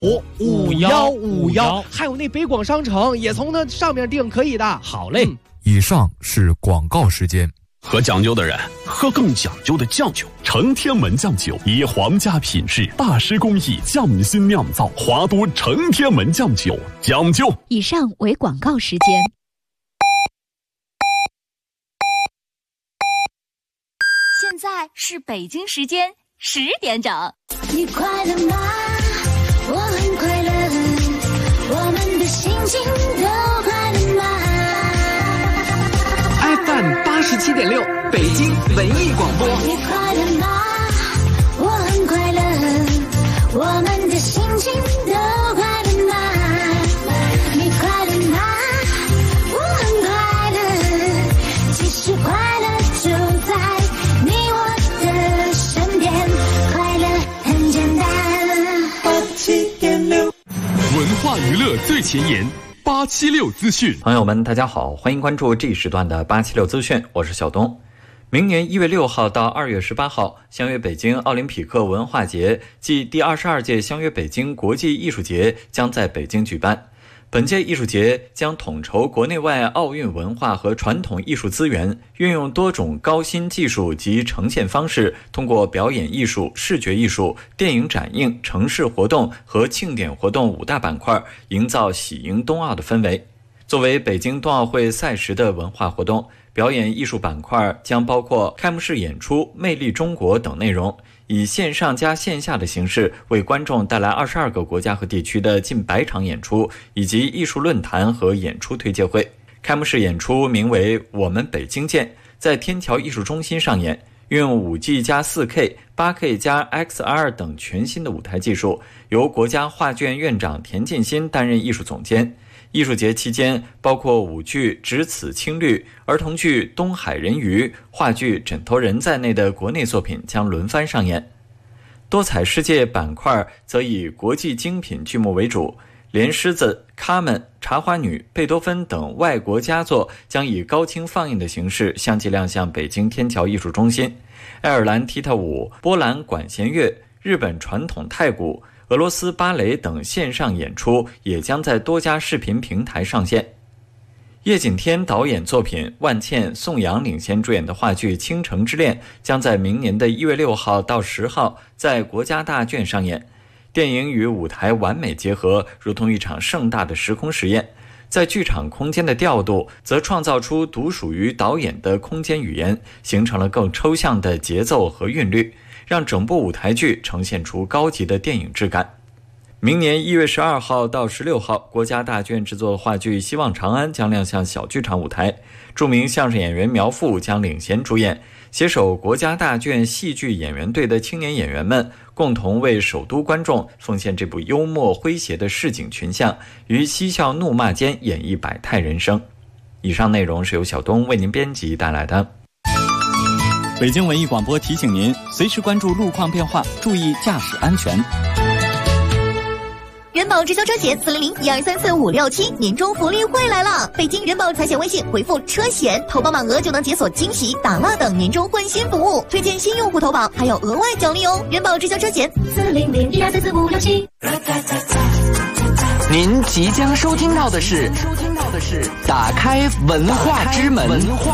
5151，还有那北广商城也从那上面订，可以的。 好嘞。 以上是广告时间。 喝讲究的人喝更讲究的酱酒，承天门酱酒以皇家品质、大师工艺匠心酿造，华都承天门酱酒，讲究。 以上为广告时间。 现在是北京时间10点整。 你快乐吗？我很快乐，我们的心情都快乐吗？ FM 87.6，北京文艺广播。 你快乐吗？我很快乐，我们的心情都快乐吗？你快乐吗？我很快乐，其实快乐就在你我的身边，快乐很简单。87.6， 文化娱乐最前沿。876资讯， 朋友们，大家好，欢迎关注这一时段的876资讯，我是小东。明年1月6号到2月18号，相约北京奥林匹克文化节暨第22届相约北京国际艺术节将在北京举办。本届艺术节将统筹国内外奥运文化和传统艺术资源，运用多种高新技术及呈现方式，通过表演艺术、视觉艺术、电影展映、城市活动和庆典活动5大板块，营造喜迎冬奥的氛围。作为北京冬奥会赛时的文化活动，表演艺术板块将包括开幕式演出、魅力中国等内容，以线上加线下的形式为观众带来22个国家和地区的近100场演出，以及艺术论坛和演出推介会。开幕式演出名为《我们北京见》，在天桥艺术中心上演，运用 5G 加 4K、8K 加 XR 等全新的舞台技术，由国家画卷院长田沁鑫担任艺术总监。艺术节期间，包括舞剧《只此青绿》、儿童剧《东海人鱼》、话剧《枕头人》在内的国内作品将轮番上演。多彩世界板块则以国际精品剧目为主，莲狮子、卡门、茶花女、贝多芬等外国佳作将以高清放映的形式相继亮相北京天桥艺术中心。爱尔兰踢踏舞、波兰管弦乐、日本传统太鼓、俄罗斯芭蕾等线上演出也将在多家视频平台上线。叶锦添导演作品，万茜、宋阳领衔主演的话剧《倾城之恋》将在明年的1月6号到10号在国家大剧院上演。电影与舞台完美结合，如同一场盛大的时空实验。在剧场空间的调度，则创造出独属于导演的空间语言，形成了更抽象的节奏和韵律，让整部舞台剧呈现出高级的电影质感。明年1月12号到16号，国家大剧院制作的话剧《希望长安》将亮相小剧场舞台，著名相声演员苗阜将领衔主演，携手国家大剧院戏剧演员队的青年演员们，共同为首都观众奉献这部幽默诙谐的市井群像，于嬉笑怒骂间演绎百态人生。以上内容是由小东为您编辑带来的。 北京文艺广播提醒您，随时关注路况变化，注意驾驶安全。 人保直销车险400-1234-567年终福利会来了！北京人保财险微信回复车险，投保满额就能解锁惊喜、打蜡等年终换新服务，推荐新用户投保还有额外奖励哦！人保直销车险400-1234-567。 您即将收听到的是打开文化之门。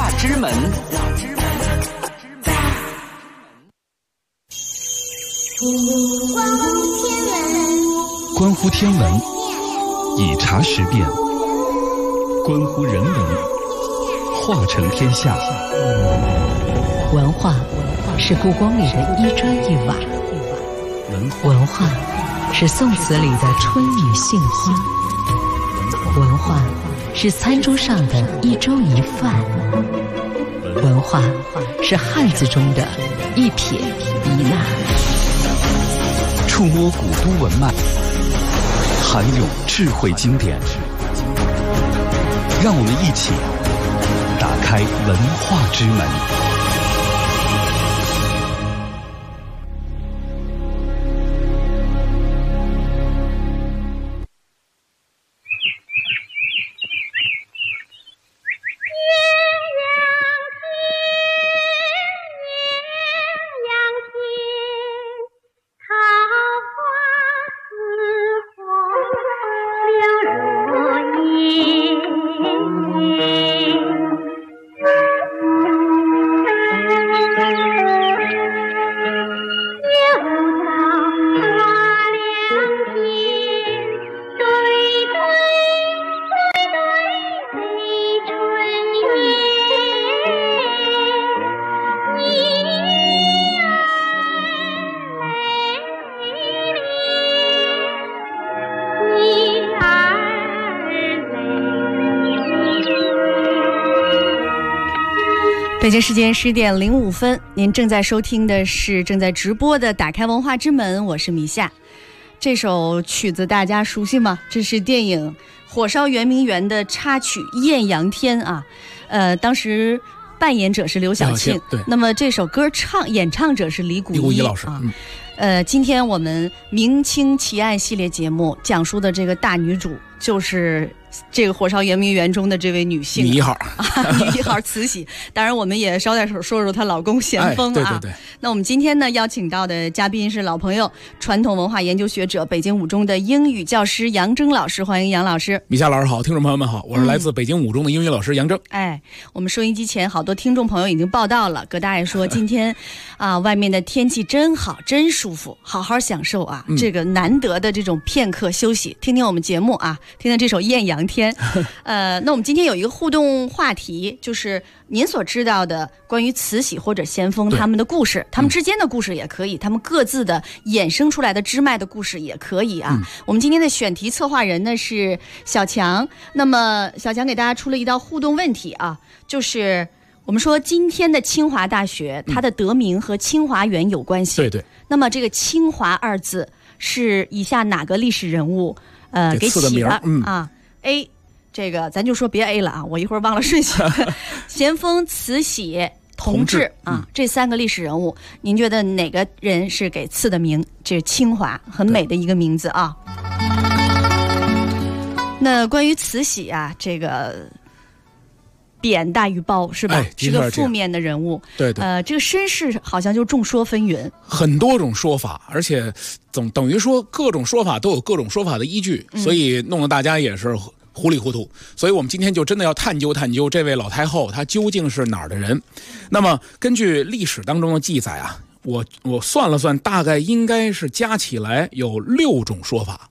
关乎天文，以察时变；关乎人文，化成天下。 文化是故宫里的一砖一瓦，文化是宋词里的春雨杏花，文化是餐桌上的一粥一饭，文化是汉字中的一撇一捺。 触摸古都文脉，含有智慧经典，让我们一起打开文化之门。 桃花似火。 北京时间10点05分，您正在收听的是正在直播的打开文化之门，我是米夏。这首曲子大家熟悉吗？这是电影《火烧圆明园》的插曲《艳阳天》啊。当时扮演者是刘晓庆， 对。 那么这首歌演唱者是李谷一老师啊。 今天我们明清奇案系列节目讲述的这个大女主就是这个火烧圆明园中的这位女性女一号女一号慈禧。当然我们也捎带手说说她老公咸丰啊。 对。 那我们今天呢邀请到的嘉宾是老朋友，传统文化研究学者，北京五中的英语教师杨铮老师，欢迎杨老师。 米夏老师好，听众朋友们好，我是来自北京五中的英语老师杨铮。 我们收音机前好多听众朋友已经报道了，葛大爷说今天外面的天气真好，真舒服，好好享受啊，这个难得的这种片刻休息，听听我们节目啊，听听这首《艳阳天》。那我们今天有一个互动话题，就是您所知道的关于慈禧或者咸丰他们的故事，他们之间的故事也可以，他们各自的衍生出来的支脉的故事也可以啊。我们今天的选题策划人呢是小强，那么小强给大家出了一道互动问题啊，就是我们说今天的清华大学它的得名和清华园有关系， 对。 那么这个清华二字是以下哪个历史人物给起的啊？A， 这个咱就说别 A 了啊，我一会儿忘了顺序。咸丰、慈禧、同治啊，这3个历史人物，您觉得哪个人是给赐的名？这是清华，很美的一个名字啊。那关于慈禧啊，这个贬大于褒是吧？是个负面的人物。 对。 这个身世好像就众说纷纭， 很多种说法，而且等于说各种说法都有各种说法的依据，所以弄得大家也是糊里糊涂。所以我们今天就真的要探究这位老太后她究竟是哪儿的人。那么根据历史当中的记载啊，我算了算，大概应该是加起来有6种说法。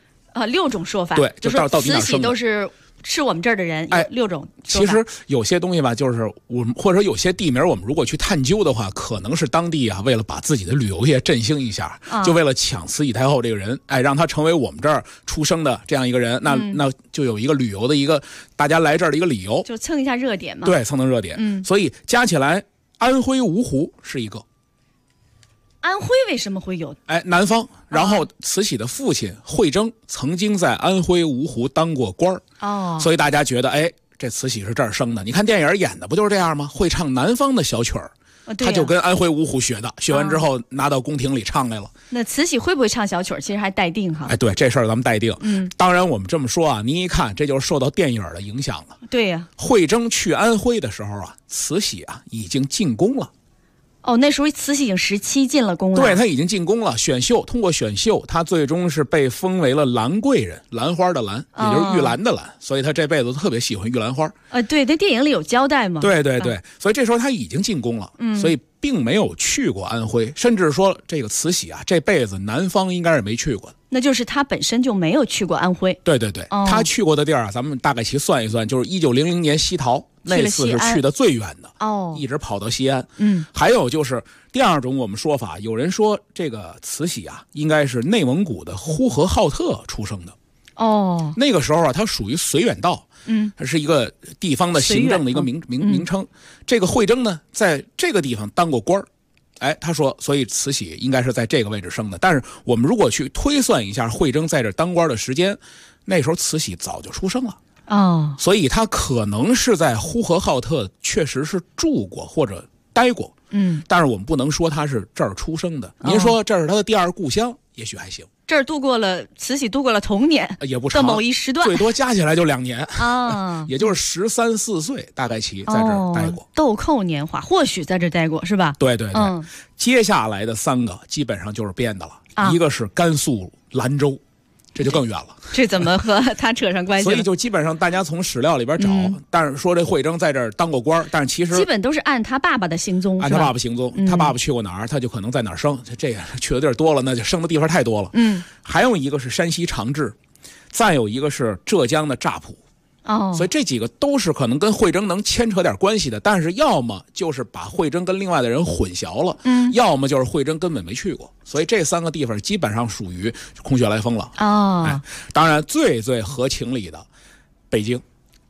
6种说法。 对， 就是到底哪儿慈禧都是我们这儿的人，有6种说法。其实有些东西吧，就是我们或者说有些地名，我们如果去探究的话，可能是当地啊为了把自己的旅游业振兴一下，就为了抢慈禧太后这个人，让他成为我们这儿出生的这样一个人，那就有一个旅游的一个大家来这儿的一个理由， 就蹭一下热点嘛。 对，蹭热点。所以加起来，安徽芜湖是一个。 安徽为什么会有？ 南方。然后慈禧的父亲惠征曾经在安徽芜湖当过官所以大家觉得这慈禧是这儿生的。你看电影演的不就是这样吗？会唱南方的小曲儿，他就跟安徽芜湖学的，学完之后拿到宫廷里唱来了。 那慈禧会不会唱小曲儿？其实还待定哈。 对，这事儿咱们待定。当然我们这么说啊，您一看这就是受到电影的影响了。 对呀。 惠征去安徽的时候啊，慈禧啊已经进宫了。 那时候慈禧已经17进了宫了。 对，她已经进宫了，通过选秀，她最终是被封为了兰贵人，兰花的兰，也就是玉兰的兰，所以她这辈子特别喜欢玉兰花。 对，那电影里有交代嘛。 对，所以这时候她已经进宫了，所以并没有去过安徽，甚至说这个慈禧啊，这辈子南方应该是没去过的。 那就是他本身就没有去过安徽。 对，他去过的地儿啊，咱们大概其算一算，就是1900年西逃那次是去的最远的一直跑到西安。还有就是第2种我们说法，有人说这个慈禧啊，应该是内蒙古的呼和浩特出生的。那个时候啊，它属于绥远道，它是一个地方的行政的一个名称。这个惠征呢，在这个地方当过官儿。他说，所以慈禧应该是在这个位置生的。但是我们如果去推算一下惠征在这当官的时间，那时候慈禧早就出生了。所以他可能是在呼和浩特确实是住过或者待过。但是我们不能说他是这儿出生的。您说这是他的第2故乡，也许还行。 这儿慈禧度过了童年， 也不长的某一时段， 最多加起来就2年也就是13、14岁，大概其在这儿待过。 豆蔻年华，或许在这儿待过，是吧？ 对。接下来的3个基本上就是变的了，一个是甘肃兰州，这就更远了。 这怎么和他扯上关系？ 所以就基本上大家从史料里边找，但是说这惠征在这儿当过官，但是其实基本都是按他爸爸的行踪， 按他爸爸行踪，他爸爸去过哪儿，他就可能在哪儿生。这也去的地儿多了，那就生的地方太多了。还有一个是山西长治，再有一个是浙江的乍浦。所以这几个都是可能跟惠征能牵扯点关系的，但是要么就是把惠征跟另外的人混淆了，要么就是惠征根本没去过。所以这3个地方基本上属于空穴来风了。当然最合情理的，北京。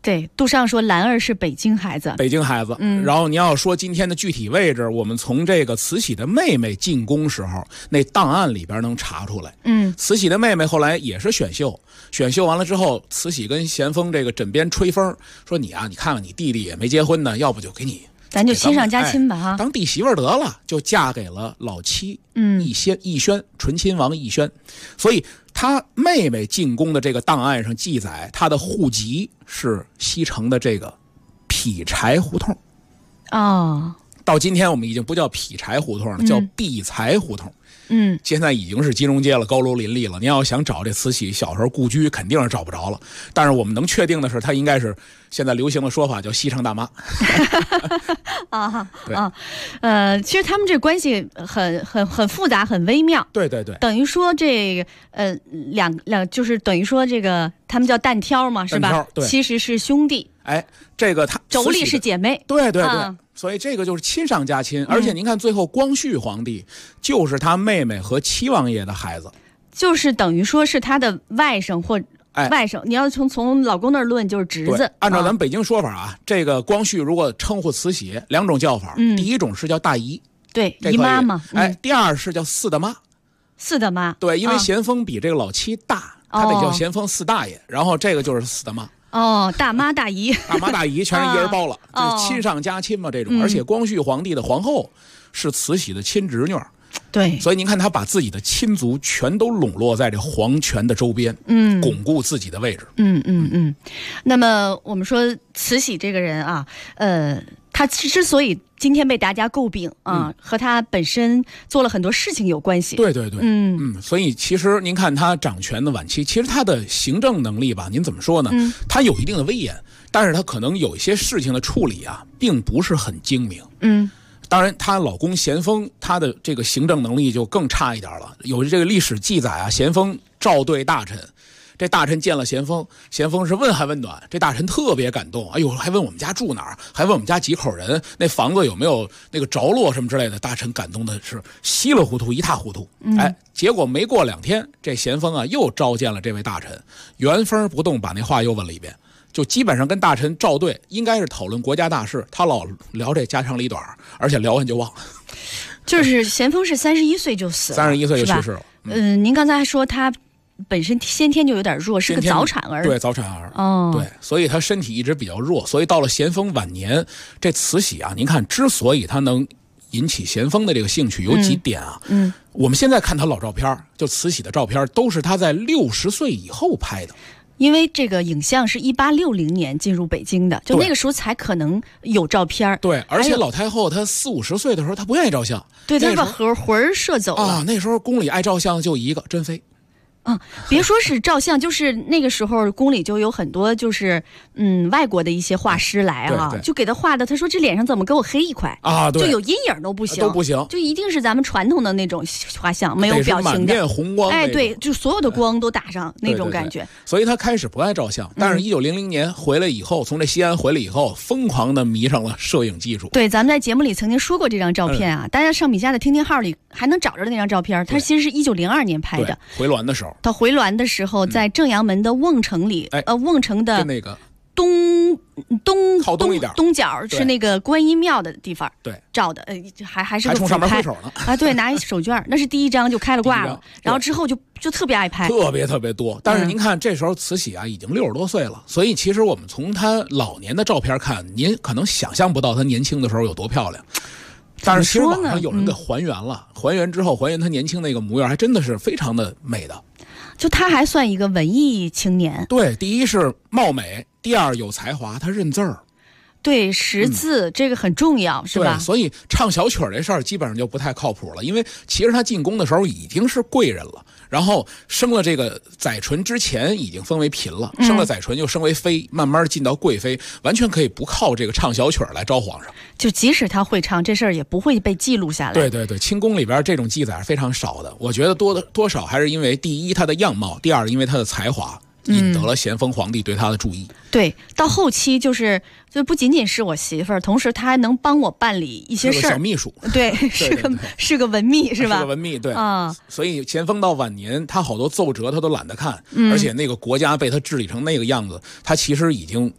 对，杜尚说兰儿是北京孩子， 北京孩子。然后你要说今天的具体位置，我们从这个慈禧的妹妹进宫时候那档案里边能查出来。慈禧的妹妹后来也是选秀，选秀完了之后，慈禧跟咸丰这个枕边吹风，说你啊，你看看你弟弟也没结婚呢，要不就给你。 咱就亲上加亲吧哈， 当弟媳妇得了，就嫁给了老七奕轩，醇亲王奕轩。所以他妹妹进宫的这个档案上记载，他的户籍是西城的这个劈柴胡同。到今天我们已经不叫劈柴胡同了，叫碧财胡同。现在已经是金融街了，高楼林立了。您要想找这慈禧小时候故居，肯定是找不着了。但是我们能确定的是，她应该是现在流行的说法叫西城大妈。 其实他们这关系很复杂，很微妙。 对对对， 等于说这个就是等于说这个他们叫单挑嘛，是吧？其实是兄弟。 这个他妯娌是姐妹。 对对对。所以这个就是亲上加亲，而且您看最后光绪皇帝就是他妹妹和七王爷的孩子， 就是等于说是他的外甥或外甥。你要从老公那儿论就是侄子。 按照咱们北京说法啊，这个光绪如果称呼慈禧两种叫法，第一种是叫大姨， 对，姨妈嘛。 第二是叫四大妈。 四大妈， 对，因为咸丰比这个老七大，他得叫咸丰四大爷，然后这个就是四大妈。 大妈大姨， 大妈大姨全是一人包了，就是亲上加亲嘛这种。而且光绪皇帝的皇后是慈禧的亲侄女， 对， 所以您看他把自己的亲族全都笼络在这皇权的周边，巩固自己的位置。 那么我们说慈禧这个人啊，他之所以今天被大家诟病啊，和他本身做了很多事情有关系。 对对对，所以其实您看他掌权的晚期，其实他的行政能力吧，您怎么说呢？他有一定的威严，但是他可能有一些事情的处理啊，并不是很精明。当然，她老公咸丰，他的这个行政能力就更差一点了。有这个历史记载啊，咸丰召对大臣。这大臣见了咸丰，咸丰是问寒问暖，这大臣特别感动，哎呦，还问我们家住哪儿，还问我们家几口人，那房子有没有那个着落什么之类的。大臣感动的是稀里糊涂，一塌糊涂。结果没过2天，这咸丰啊又召见了这位大臣，原封不动把那话又问了一遍，就基本上跟大臣照对，应该是讨论国家大事，他老聊这家长里短，而且聊完就忘了。 就是咸丰是31岁就死了 ，31岁就去世了。 您刚才还说他本身先天就有点弱，是个早产儿。 对，早产儿。对，所以他身体一直比较弱。所以到了咸丰晚年，这慈禧啊，您看，之所以他能引起咸丰的这个兴趣，有几点啊。我们现在看他老照片，就慈禧的照片，都是他在60岁以后拍的。 因为这个影像是1860年进入北京的，就那个时候才可能有照片。 对，而且老太后她40-50岁的时候，她不愿意照相。 对，她把魂射走了。 那时候宫里爱照相就一个珍妃。 别说是照相，就是那个时候宫里就有很多就是外国的一画师来就给他画的，他说这脸上怎么给我黑一块对， 就有阴影都不行，就一定是咱们传统的那种画像，没有表情的， 满面红光。 对，就所有的光都打上那种感觉。 所以他开始不爱照相，但是1900年回来以后，从这西安回来以后，疯狂的迷上了摄影技术。 对，咱们在节目里曾经说过这张照片啊，大家上米家的听听号里还能找着那张照片，它其实是1902年拍的， 回銮的时候。 他回銮的时候，在正阳门的瓮城里，瓮城的那个靠东一点东角是那个观音庙的地方， 对， 照的，还是个从上面挥手呢对，拿一手绢，那是第一张就开了挂了，然后之后就特别爱拍， 特别多。但是您看，这时候慈禧啊已经60多岁了，所以其实我们从她老年的照片看，您可能想象不到她年轻的时候有多漂亮。但是其实网上有人给还原了，还原之后还原她年轻那个模样，还真的是非常的美的。 就他还算一个文艺青年。 对，第一是貌美，第二有才华，他认字儿。 对，识字这个很重要，是吧？ 对，所以唱小曲这事儿基本上就不太靠谱了，因为其实他进宫的时候已经是贵人了，然后生了这个载淳之前已经封为嫔了，生了载淳又升为妃，慢慢进到贵妃，完全可以不靠这个唱小曲来招皇上。 就即使他会唱，这事儿也不会被记录下来。 对对对，清宫里边这种记载是非常少的，我觉得多少还是因为第一他的样貌，第二因为他的才华。引得了咸丰皇帝对他的注意。 对，到后期就不仅仅是我媳妇儿，同时他还能帮我办理一些事儿， 小秘书。 对，是个文秘，是吧？ 是个文秘，对啊。所以咸丰到晚年，他好多奏折他都懒得看，而且那个国家被他治理成那个样子，他其实已经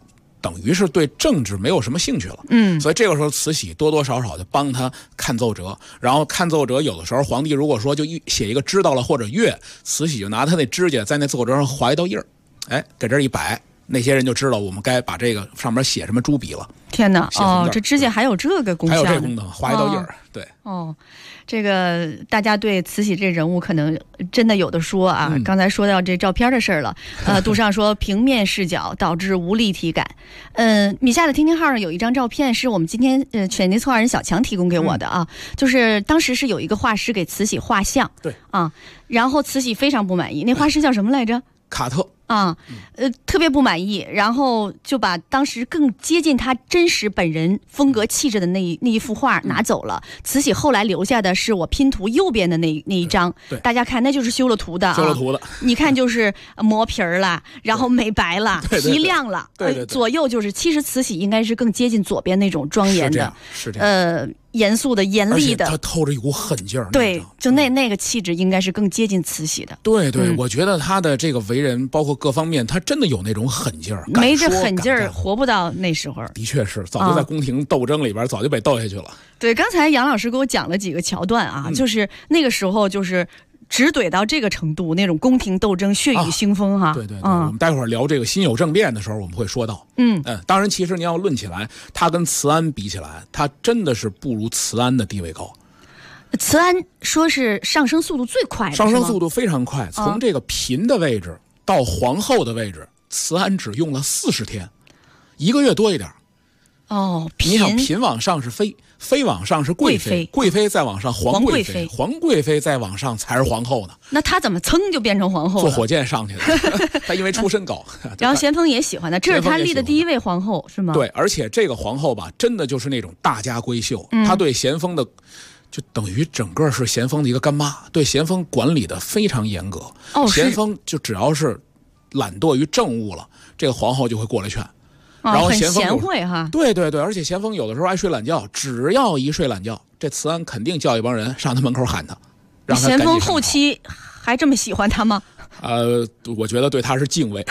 等于是对政治没有什么兴趣了。所以这个时候慈禧多多少少就帮他看奏折，然后看奏折有的时候皇帝如果说就写一个知道了或者阅，慈禧就拿他那指甲在那奏折上划一道印儿，给这一摆，那些人就知道我们该把这个上面写什么朱笔了。 天哪，这指甲还有这个功效， 还有这功能，划一道印儿。对， 这个大家对慈禧这人物可能真的有的说啊。刚才说到这照片的事儿了，杜尚说平面视角导致无立体感。米夏的听听号上有一张照片，是我们今天选题策划人小强提供给我的啊，就是当时是有一个画师给慈禧画像， 对啊，然后慈禧非常不满意，那画师叫什么来着？ 卡特。 特别不满意，然后就把当时更接近他真实本人风格气质的那一幅画拿走了。慈禧后来留下的是我拼图右边的那一张，大家看那就是修了图的，你看就是磨皮儿了，然后美白了，提亮了，左右就是，其实慈禧应该是更接近左边那种庄严的， 是这样， 严肃的、严厉的， 他透着一股狠劲儿。 对，就那个气质应该是更接近慈禧的。 对，我觉得他的这个为人，包括各方面，他真的有那种狠劲儿。 没这狠劲儿，活不到那时候。 的确是，早就在宫廷斗争里边，早就被斗下去了。 对，刚才杨老师给我讲了几个桥段啊，就是那个时候就是直怼到这个程度，那种宫廷斗争血雨腥风哈。 对，我们待会儿聊这个辛酉政变的时候，我们会说到。当然，其实你要论起来，他跟慈安比起来，他真的是不如慈安的地位高。 慈安说是上升速度最快的， 上升速度非常快，从这个嫔的位置到皇后的位置，慈安只用了40天，1个月多一点。你想嫔往上是妃，妃往上是贵妃，贵妃再往上皇贵妃，皇贵妃再往上才是皇后呢。 那她怎么噌就变成皇后了？ 坐火箭上去的，她因为出身高。 然后咸丰也喜欢她，这是她立的第一位皇后是吗？ 对，而且这个皇后吧，真的就是那种大家闺秀，她对咸丰的。就等于整个是咸丰的一个干妈，对咸丰管理的非常严格。咸丰就只要是懒惰于政务了，这个皇后就会过来劝。然后咸丰很贤惠哈。 对，而且咸丰有的时候爱睡懒觉，只要一睡懒觉，这慈安肯定叫一帮人上他门口喊他，让他赶紧上。 咸丰后期还这么喜欢他吗？ 我觉得对他是敬畏。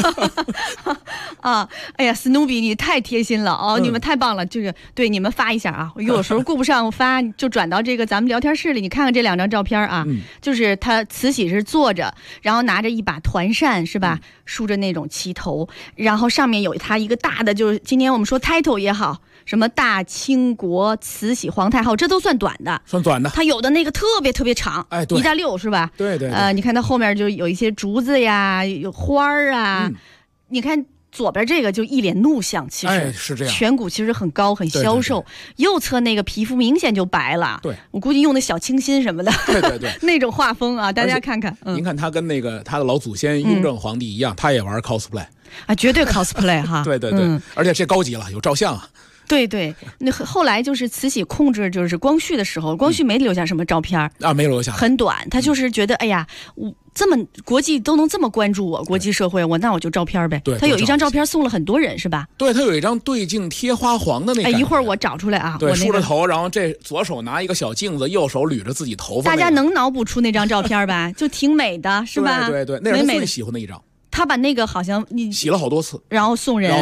哎呀，史努比你太贴心了你们太棒了，这个对你们发一下啊，有时候顾不上发就转到这个咱们聊天室里，你看看这2张照片啊，就是他慈禧是坐着，然后拿着一把团扇是吧，梳着那种旗头，然后上面有他一个大的，就是今年我们说 title 也好，什么大清国慈禧皇太后，这都算短的，他有的那个特别特别长，1大6是吧？ 对， 你看他后面就有一些竹子呀，有花儿啊，你看左边这个就一脸怒相，其实是这样， 颧骨其实很高很消瘦，右侧那个皮肤明显就白了，我估计用的小清新什么的， 对那种画风啊，大家看看。 您看他跟那个他的老祖先雍正皇帝一样，他也玩 cosplay 绝对 cosplay 哈。 对，而且这高级了，有照相啊。 对，那后来就是慈禧控制就是光绪的时候，光绪没留下什么照片没留下， 很短，他就是觉得哎呀，我这么国际都能这么关注我，国际社会那我就照片呗。 对， 他有一张照片送了很多人是吧？ 对，他有一张对镜贴花黄的那个。 一会儿我找出来啊。 对，梳着头，然后这左手拿一个小镜子，右手捋着自己头发。 大家能脑补出那张照片吧？就挺美的，是吧？ 对，那是他最喜欢的一张。 他把那个好像你洗了好多次， 然后送人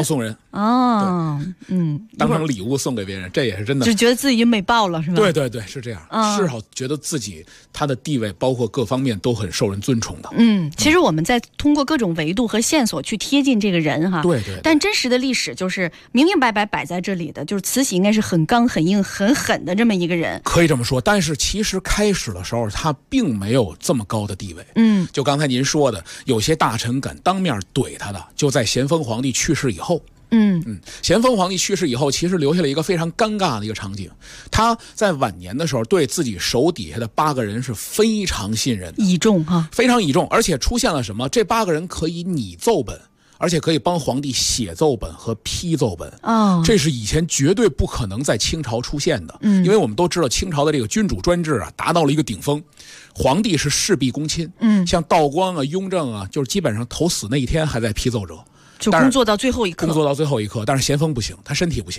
当成礼物送给别人，这也是真的， 就觉得自己美爆了是吧？ 对，是这样，是好觉得自己他的地位包括各方面都很受人尊崇的。 其实我们在通过各种维度和线索去贴近这个人哈， 对， 但真实的历史就是明明白白摆在这里的，就是慈禧应该是很刚很硬很狠的这么一个人， 可以这么说。但是其实开始的时候他并没有这么高的地位，就刚才您说的，有些大臣敢当面怼他的，就在咸丰皇帝去世以后。咸丰皇帝去世以后，其实留下了一个非常尴尬的一个场景。他在晚年的时候，对自己手底下的8个人是非常信任的， 倚重哈， 非常倚重。而且出现了什么？这8个人可以拟奏本，而且可以帮皇帝写奏本和批奏本。这是以前绝对不可能在清朝出现的。因为我们都知道清朝的这个君主专制达到了一个顶峰，皇帝是事必躬亲。像道光啊、雍正啊，就是基本上头死那一天还在批奏折。 就工作到最后一刻， 但是咸丰不行，他身体不行，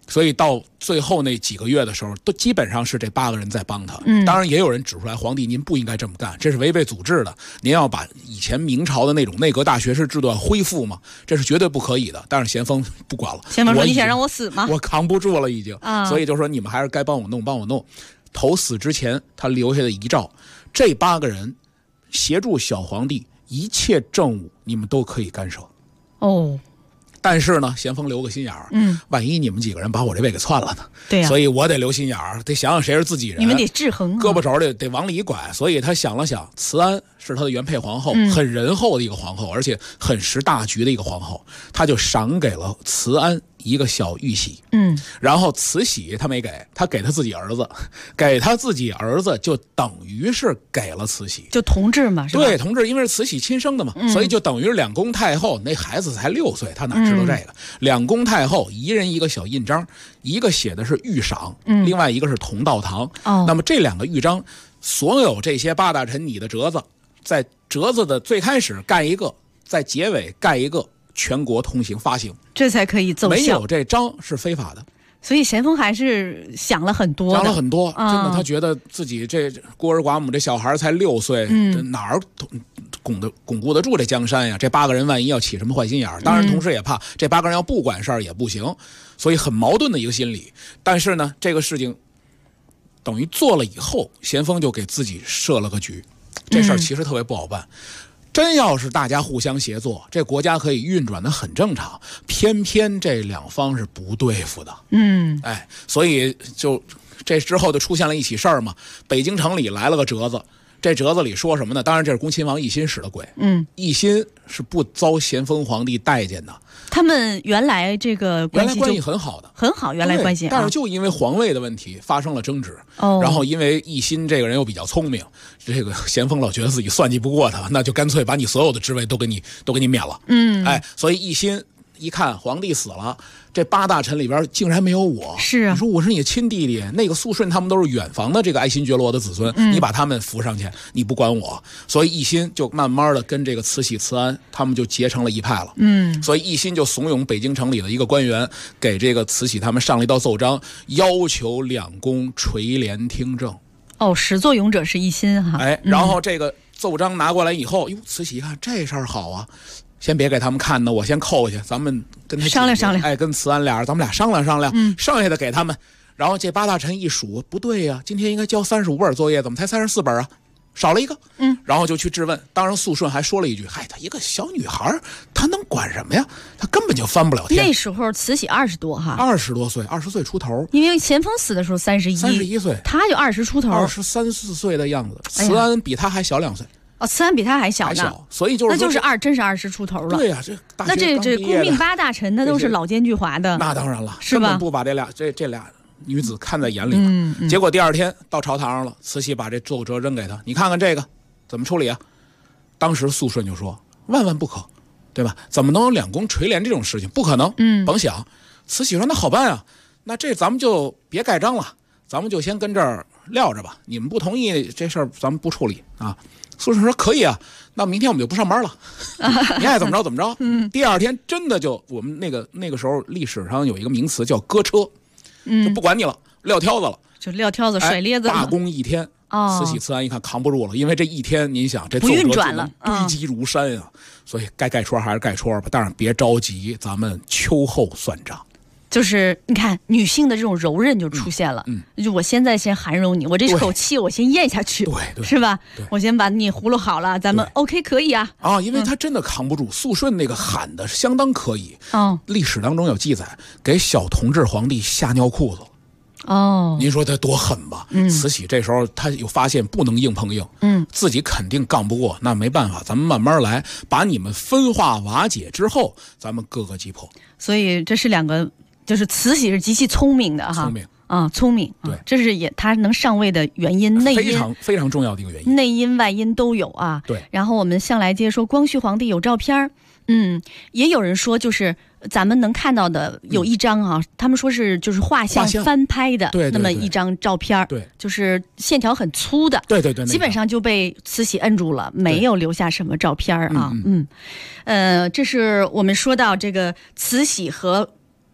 所以到最后那几个月的时候，都基本上是这8个人在帮他。当然也有人指出来，皇帝您不应该这么干，这是违背祖制的。您要把以前明朝的那种内阁大学士制度要恢复嘛，这是绝对不可以的。但是咸丰不管了， 咸丰说你想让我死吗？ 我扛不住了已经，所以就说你们还是该帮我弄，帮我弄。头死之前，他留下的遗诏，这8个人协助小皇帝一切政务，你们都可以干涉。但是呢，咸丰留个心眼儿，万一你们几个人把我这位给篡了呢？ 对呀， 所以我得留心眼儿，得想想谁是自己人， 你们得制衡， 胳膊肘得往里一拐。所以他想了想，慈安是他的原配皇后，很仁厚的一个皇后，而且很识大局的一个皇后，他就赏给了慈安一个小玉玺，然后慈禧他没给，他给他自己儿子，给他自己儿子就等于是给了慈禧， 就同治嘛，是吧？ 对，同治，因为是慈禧亲生的嘛，所以就等于是两宫太后，那孩子才6岁，他哪知道这个？两宫太后一人一个小印章，一个写的是御赏，另外一个是同道堂。那么这2个御章，所有这些8大臣你的折子，在折子的最开始盖一个，在结尾盖一个，全国通行发行， 这才可以奏效。 没有这章是非法的。 所以咸丰还是想了很多， 真的，他觉得自己这孤儿寡母，这小孩才6岁，这哪儿巩固得住这江山呀？这8个人万一要起什么坏心眼儿，当然同时也怕这8个人要不管事儿也不行，所以很矛盾的一个心理。但是呢，这个事情等于做了以后，咸丰就给自己设了个局，这事儿其实特别不好办。真要是大家互相协作，这国家可以运转得很正常，偏偏这2方是不对付的。所以就这之后就出现了一起事儿嘛。北京城里来了个折子，这折子里说什么呢？当然这是恭亲王奕欣使的鬼。奕欣是不遭咸丰皇帝待见的。 他们原来这个关系很好的， 很好，原来关系。 但是就因为皇位的问题发生了争执，然后因为奕欣这个人又比较聪明，这个咸丰老觉得自己算计不过他，那就干脆把你所有的职位都给你免了。所以奕欣一看皇帝死了，这8大臣里边竟然没有我。 是啊， 你说我是你亲弟弟，那个肃顺他们都是远房的这个爱新觉罗的子孙，你把他们扶上去，你不管我。所以奕欣就慢慢的跟这个慈禧、慈安他们就结成了一派了。所以奕欣就怂恿北京城里的一个官员给这个慈禧他们上了一道奏章，要求2宫垂帘听政。 始作俑者是奕欣哈。 然后这个奏章拿过来以后，慈禧一看这事儿好啊。先别给他们看呢，我先扣下去，咱们跟他商量。 跟慈安俩人，咱们俩商量。剩下的给他们。然后这8大臣一数，不对呀，今天应该交35本作业，怎么才34本啊？少了一个。然后就去质问。当然肃顺还说了一句：“嗨，她一个小女孩，她能管什么呀？她根本就翻不了天。” 那时候慈禧20多哈 ，20多岁，20岁出头。 因为咸丰死的时候31 岁， 她就20出头 ，23、24岁的样子。慈安比她还小2岁。 慈安比他还小呢， 所以就是那就是真是20出头了。 对呀， 那这顾命8大臣，那都是老奸巨猾的。 那当然了， 是吧？ 根本不把这俩女子看在眼里了。结果第2天到朝堂上了，慈禧把这奏折扔给他，你看看这个怎么处理啊？当时肃顺就说：“万万不可，对吧？怎么能有2宫垂帘这种事情？不可能，甭想。”慈禧说：“那好办啊，那这咱们就别盖章了，咱们就先跟这儿撂着吧。你们不同意这事儿，咱们不处理啊。”肃顺说：“可以啊，那明天我们就不上班了，你爱怎么着怎么着。”第2天真的就我们那个时候历史上有一个名词叫搁车，就不管你了，撂挑子了， 就撂挑子甩咧子。 罢工1天，慈禧慈安一看扛不住了，因为这1天您想这不运转了， 堆积如山啊，所以该盖戳还是盖戳吧，但是别着急，咱们秋后算账。 就是你看女性的这种柔韧就出现了，就我现在先涵容你，我这口气我先咽下去， 对， 是吧？我先把你葫芦好了，咱们 OK 可以啊。 因为他真的扛不住，肃顺那个喊的相当可以。历史当中有记载，给小同治皇帝吓尿裤子。您说他多狠吧？慈禧这时候他有发现不能硬碰硬，自己肯定杠不过，那没办法，咱们慢慢来，把你们分化瓦解之后，咱们各个击破。 所以这是2个。就是慈禧是极其聪明的哈，聪明， 对， 这是他能上位的原因，内因非常非常重要的一个原因， 内因外因都有啊。 对， 然后我们向来接说光绪皇帝有照片，也有人说就是咱们能看到的有一张啊，他们说是就是画像翻拍的那么一张照片， 对， 就是线条很粗的， 对， 基本上就被慈禧摁住了，没有留下什么照片啊。这是我们说到这个慈禧和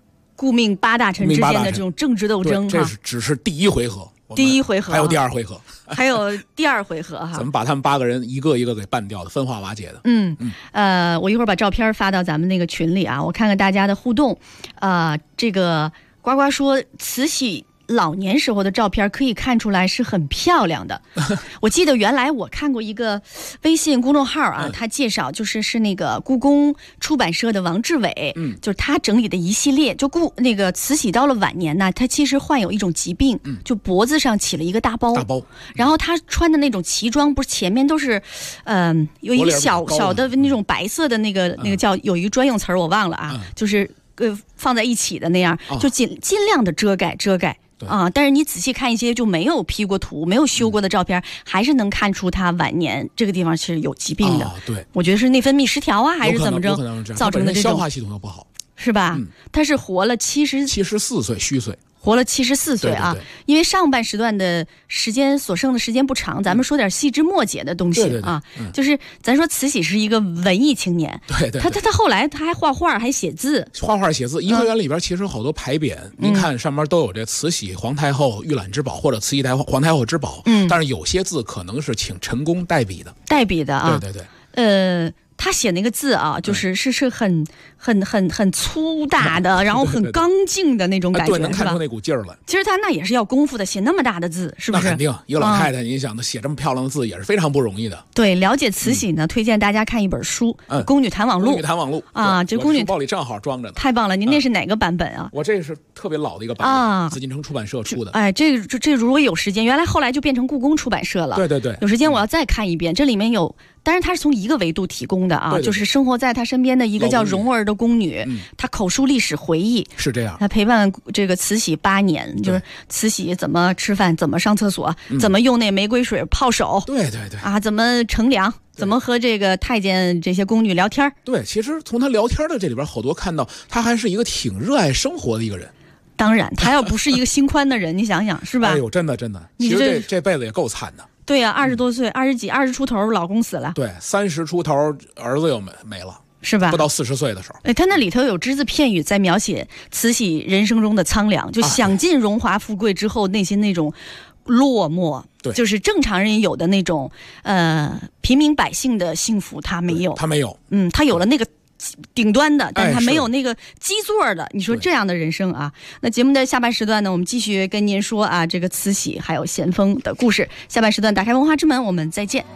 顾命八大臣之间的这种政治斗争， 这只是第一回合。 第一回合还有第二回合， 还有第二回合哈。 怎么把他们8个人一个一个给办掉的，分化瓦解的？ 我一会儿把照片发到咱们那个群里啊，我看看大家的互动。这个呱呱说慈禧老年时候的照片可以看出来是很漂亮的。我记得原来我看过一个微信公众号啊，他介绍是那个故宫出版社的王志伟，就是他整理的一系列，就那个慈禧到了晚年呢，他其实患有一种疾病，就脖子上起了一个大包，然后他穿的那种旗装，不是前面都是，有一个小的那种白色的那个叫有一个专用词儿我忘了啊，就是放在一起的那样，就尽量的遮盖。但是你仔细看一些就没有 P 过图、没有修过的照片，还是能看出他晚年这个地方是有疾病的。 对， 我觉得是内分泌失调啊，还是怎么着造成的这种消化系统又不好， 是吧？他是活了74 岁虚岁。 活了74岁啊！ 对， 因为上半时段的时间所剩的时间不长，咱们说点细枝末节的东西啊。就是咱说慈禧是一个文艺青年， 对， 他后来他还画画，还写字， 颐和园里边其实有好多牌匾，您看上面都有这慈禧皇太后御览之宝或者慈禧皇太后之宝，但是有些字可能是请陈工代笔的啊。 对。 他写那个字啊，就是很粗大的，然后很刚劲的那种感觉， 对，能看出那股劲儿来。 其实他那也是要功夫的，写那么大的字，是不是？ 那肯定，一个老太太，你想写这么漂亮的字也是非常不容易的。 对，了解慈禧呢，推荐大家看一本书《宫女谈网录》。 宫女谈网录啊，这宫女书包里正好装着呢。 太棒了！您那是哪个版本啊？ 我这是特别老的一个版本啊，紫禁城出版社出的。 哎，这如果有时间，原来后来就变成故宫出版社了。 对， 有时间我要再看一遍，这里面有。当然，他是从一个维度提供的啊，就是生活在他身边的一个叫蓉儿的宫女，她口述历史回忆， 是这样。 她陪伴这个慈禧8年，就是慈禧怎么吃饭，怎么上厕所，怎么用那玫瑰水泡手， 对啊，怎么乘凉，怎么和这个太监这些宫女聊天。 对，其实从他聊天的这里边，好多看到他还是一个挺热爱生活的一个人。 当然，他要不是一个心宽的人，你想想是吧？ 哎呦，真的，其实这辈子也够惨的。 对呀，20多岁，20出头，老公死了。 对，30出头，儿子又没了， 是吧？ 不到40岁的时候。 哎，他那里头有只字片语在描写慈禧人生中的苍凉，就享尽荣华富贵之后内心那种落寞，就是正常人有的那种平民百姓的幸福，他没有。 他没有。 他有了那个顶端的，但是他没有那个基座的。你说这样的人生啊，那节目的下半时段呢，我们继续跟您说啊，这个慈禧还有咸丰的故事。下半时段打开文化之门，我们再见。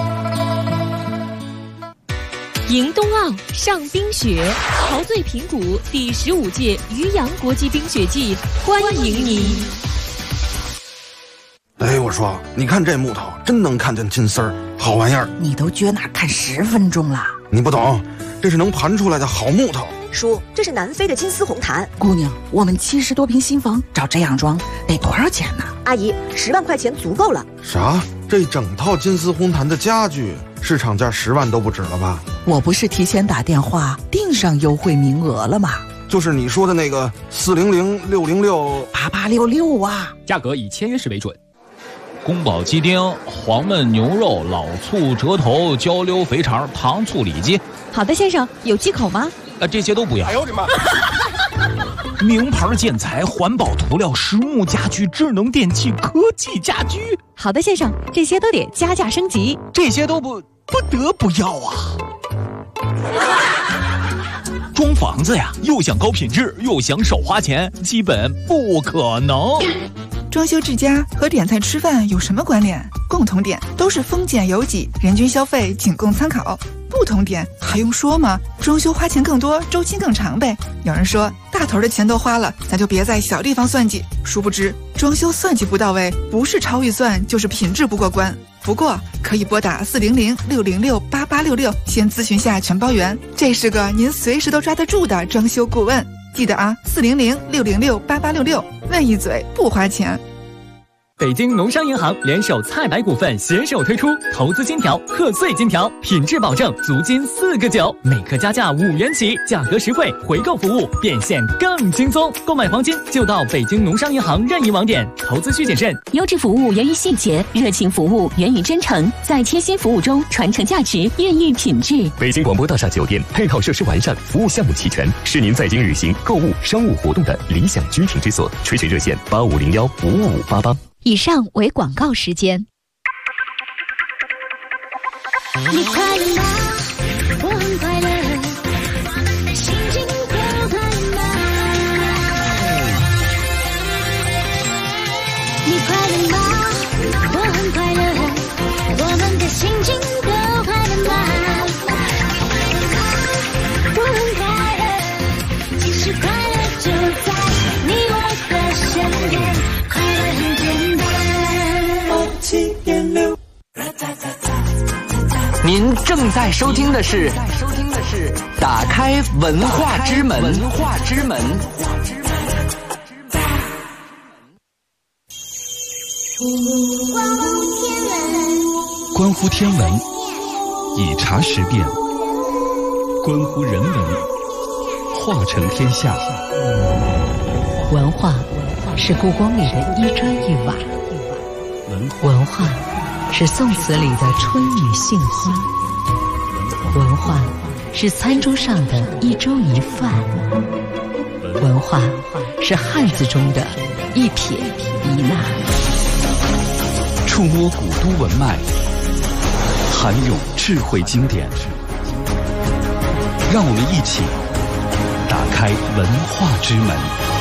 迎冬奥，上冰雪，陶醉平谷第15届渔阳国际冰雪季，欢迎您。 哎，我说，你看这木头，真能看见金丝儿，好玩意儿。 你都撅那看10分钟了， 你不懂，这是能盘出来的好木头。 叔，这是南非的金丝红檀。姑娘，我们70多平新房找这样装得多少钱呢？ 阿姨，10万块钱足够了。 啥？这整套金丝红檀的家具，市场价10万都不止了吧？ 我不是提前打电话订上优惠名额了吗？ 就是你说的那个 400-606-8866啊， 价格以签约时为准。宫保鸡丁、黄焖牛肉、老醋折头、焦溜肥肠、糖醋里脊。 好的，先生，有忌口吗？ 这些都不要。 哎呦我的妈！ 名牌建材、环保涂料、实木家具、智能电器、科技家居。 好的，先生，这些都得加价升级。 这些都不得不要啊！装房子呀，又想高品质，又想少花钱，基本不可能。 装修之家和点菜吃饭有什么关联？共同点都是丰俭由己，人均消费仅供参考。不同点还用说吗？装修花钱更多，周期更长呗。有人说大头的钱都花了，咱就别在小地方算计。殊不知装修算计不到位，不是超预算就是品质不过关。不过可以拨打400-606-8866先咨询下全包员，这是个您随时都抓得住的装修顾问。记得啊，400-606-8866，问一嘴不花钱。 北京农商银行联手菜百股份携手推出投资金条、贺岁金条，品质保证，足金4个9，每克加价5元起，价格实惠，回购服务变现更轻松。购买黄金就到北京农商银行任意网点，投资需谨慎。 优质服务源于细节，热情服务源于真诚，在贴心服务中传承价值，孕育品质。 北京广播大厦酒店配套设施完善，服务项目齐全，是您在京旅行、购物、商务活动的理想居停之所。垂询热线8501-55588。 以上为广告时间。 你快乐吗？我很快乐，心情都快乐吗？你快乐吗？我很快乐，我们的心情都快乐吗？我很快乐，其实快乐就在你我的身边，快乐很简单。 您正在收听的是打开文化之门。 关乎天文，以察时变；关乎人文，化成天下。 文化是故宫里的一砖一瓦，文化是宋词里的春雨杏花，文化是餐桌上的一粥一饭，文化是汉字中的一撇一捺。 触摸古都文脉，涵涌智慧经典，让我们一起打开文化之门。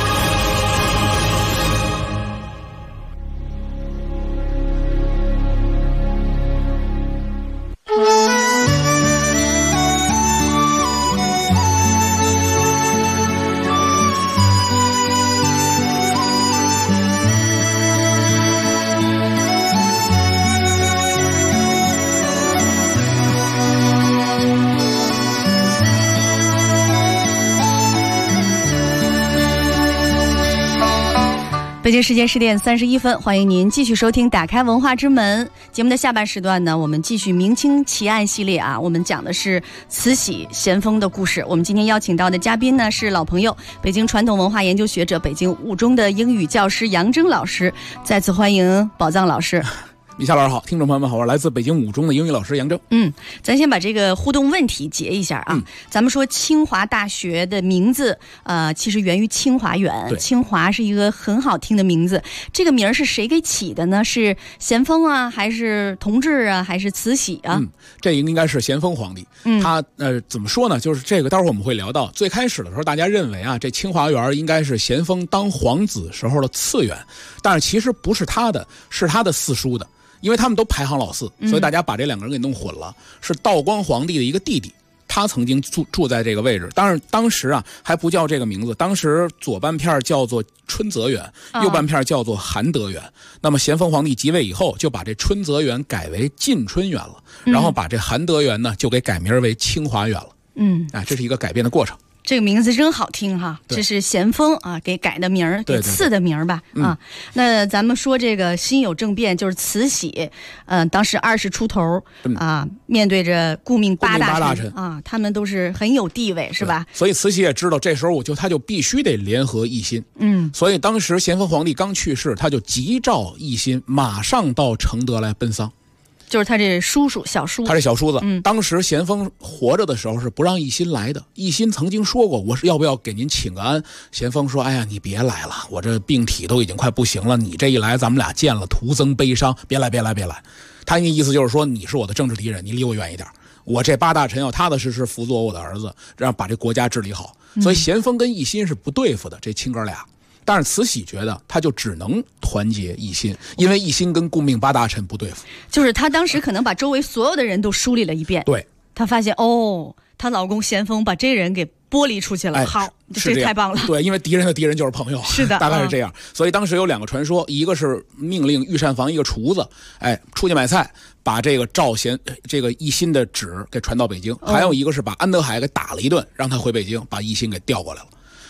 北京时间10点31分，欢迎您继续收听《打开文化之门》节目的下半时段呢，我们继续明清奇案系列啊，我们讲的是慈禧咸丰的故事。我们今天邀请到的嘉宾呢是老朋友，北京传统文化研究学者、北京五中的英语教师杨铮老师，再次欢迎宝藏老师。 米夏老师好，听众朋友们好，我来自北京五中的英语老师杨铮。 咱先把这个互动问题结一下啊。咱们说清华大学的名字，其实源于清华园。清华是一个很好听的名字，这个名儿是谁给起的呢？是咸丰啊，还是同治啊，还是慈禧啊？ 这应该是咸丰皇帝。他怎么说呢？就是这个，待会儿我们会聊到。最开始的时候，大家认为啊，这清华园应该是咸丰当皇子时候的次园，但是其实不是他的，是他的四叔的。因为他们都排行老四，所以大家把这两个人给弄混了。是道光皇帝的一个弟弟，他曾经住在这个位置，当时啊还不叫这个名字，当时左半片叫做春泽园，右半片叫做含德园。那么咸丰皇帝即位以后，就把这春泽园改为晋春园了，然后把这含德园呢就给改名为清华园了。这是一个改变的过程。 这个名字真好听哈，这是咸丰啊给改的名儿，给赐的名儿吧。那咱们说这个辛酉政变，就是慈禧，当时20出头啊，面对着顾命八大臣啊，他们都是很有地位，是吧？ 所以慈禧也知道，这时候他就必须得联合奕欣。所以当时咸丰皇帝刚去世，他就急召奕欣马上到承德来奔丧。 就是他这叔叔小叔， 他这小叔子，当时咸丰活着的时候是不让奕欣来的。奕欣曾经说过，我是要不要给您请个安？咸丰说，哎呀，你别来了，我这病体都已经快不行了，你这一来，咱们俩见了徒增悲伤，别来。他那意思就是说，你是我的政治敌人，你离我远一点。我这八大臣要踏踏实实辅佐我的儿子，这样把这国家治理好。所以咸丰跟奕欣是不对付的，这亲哥俩。但是慈禧觉得他就只能团结奕欣，因为奕欣跟顾命八大臣不对付。 就是他当时可能把周围所有的人都梳理了一遍， 对， 他发现她老公咸丰把这人给剥离出去了。好，这太棒了。 对，因为敌人的敌人就是朋友， 是的， 大概是这样。所以当时有两个传说，一个是命令御膳房一个厨子，出去买菜，把这个这个奕欣的旨给传到北京；还有一个是把安德海给打了一顿，让他回北京，把奕欣给调过来了。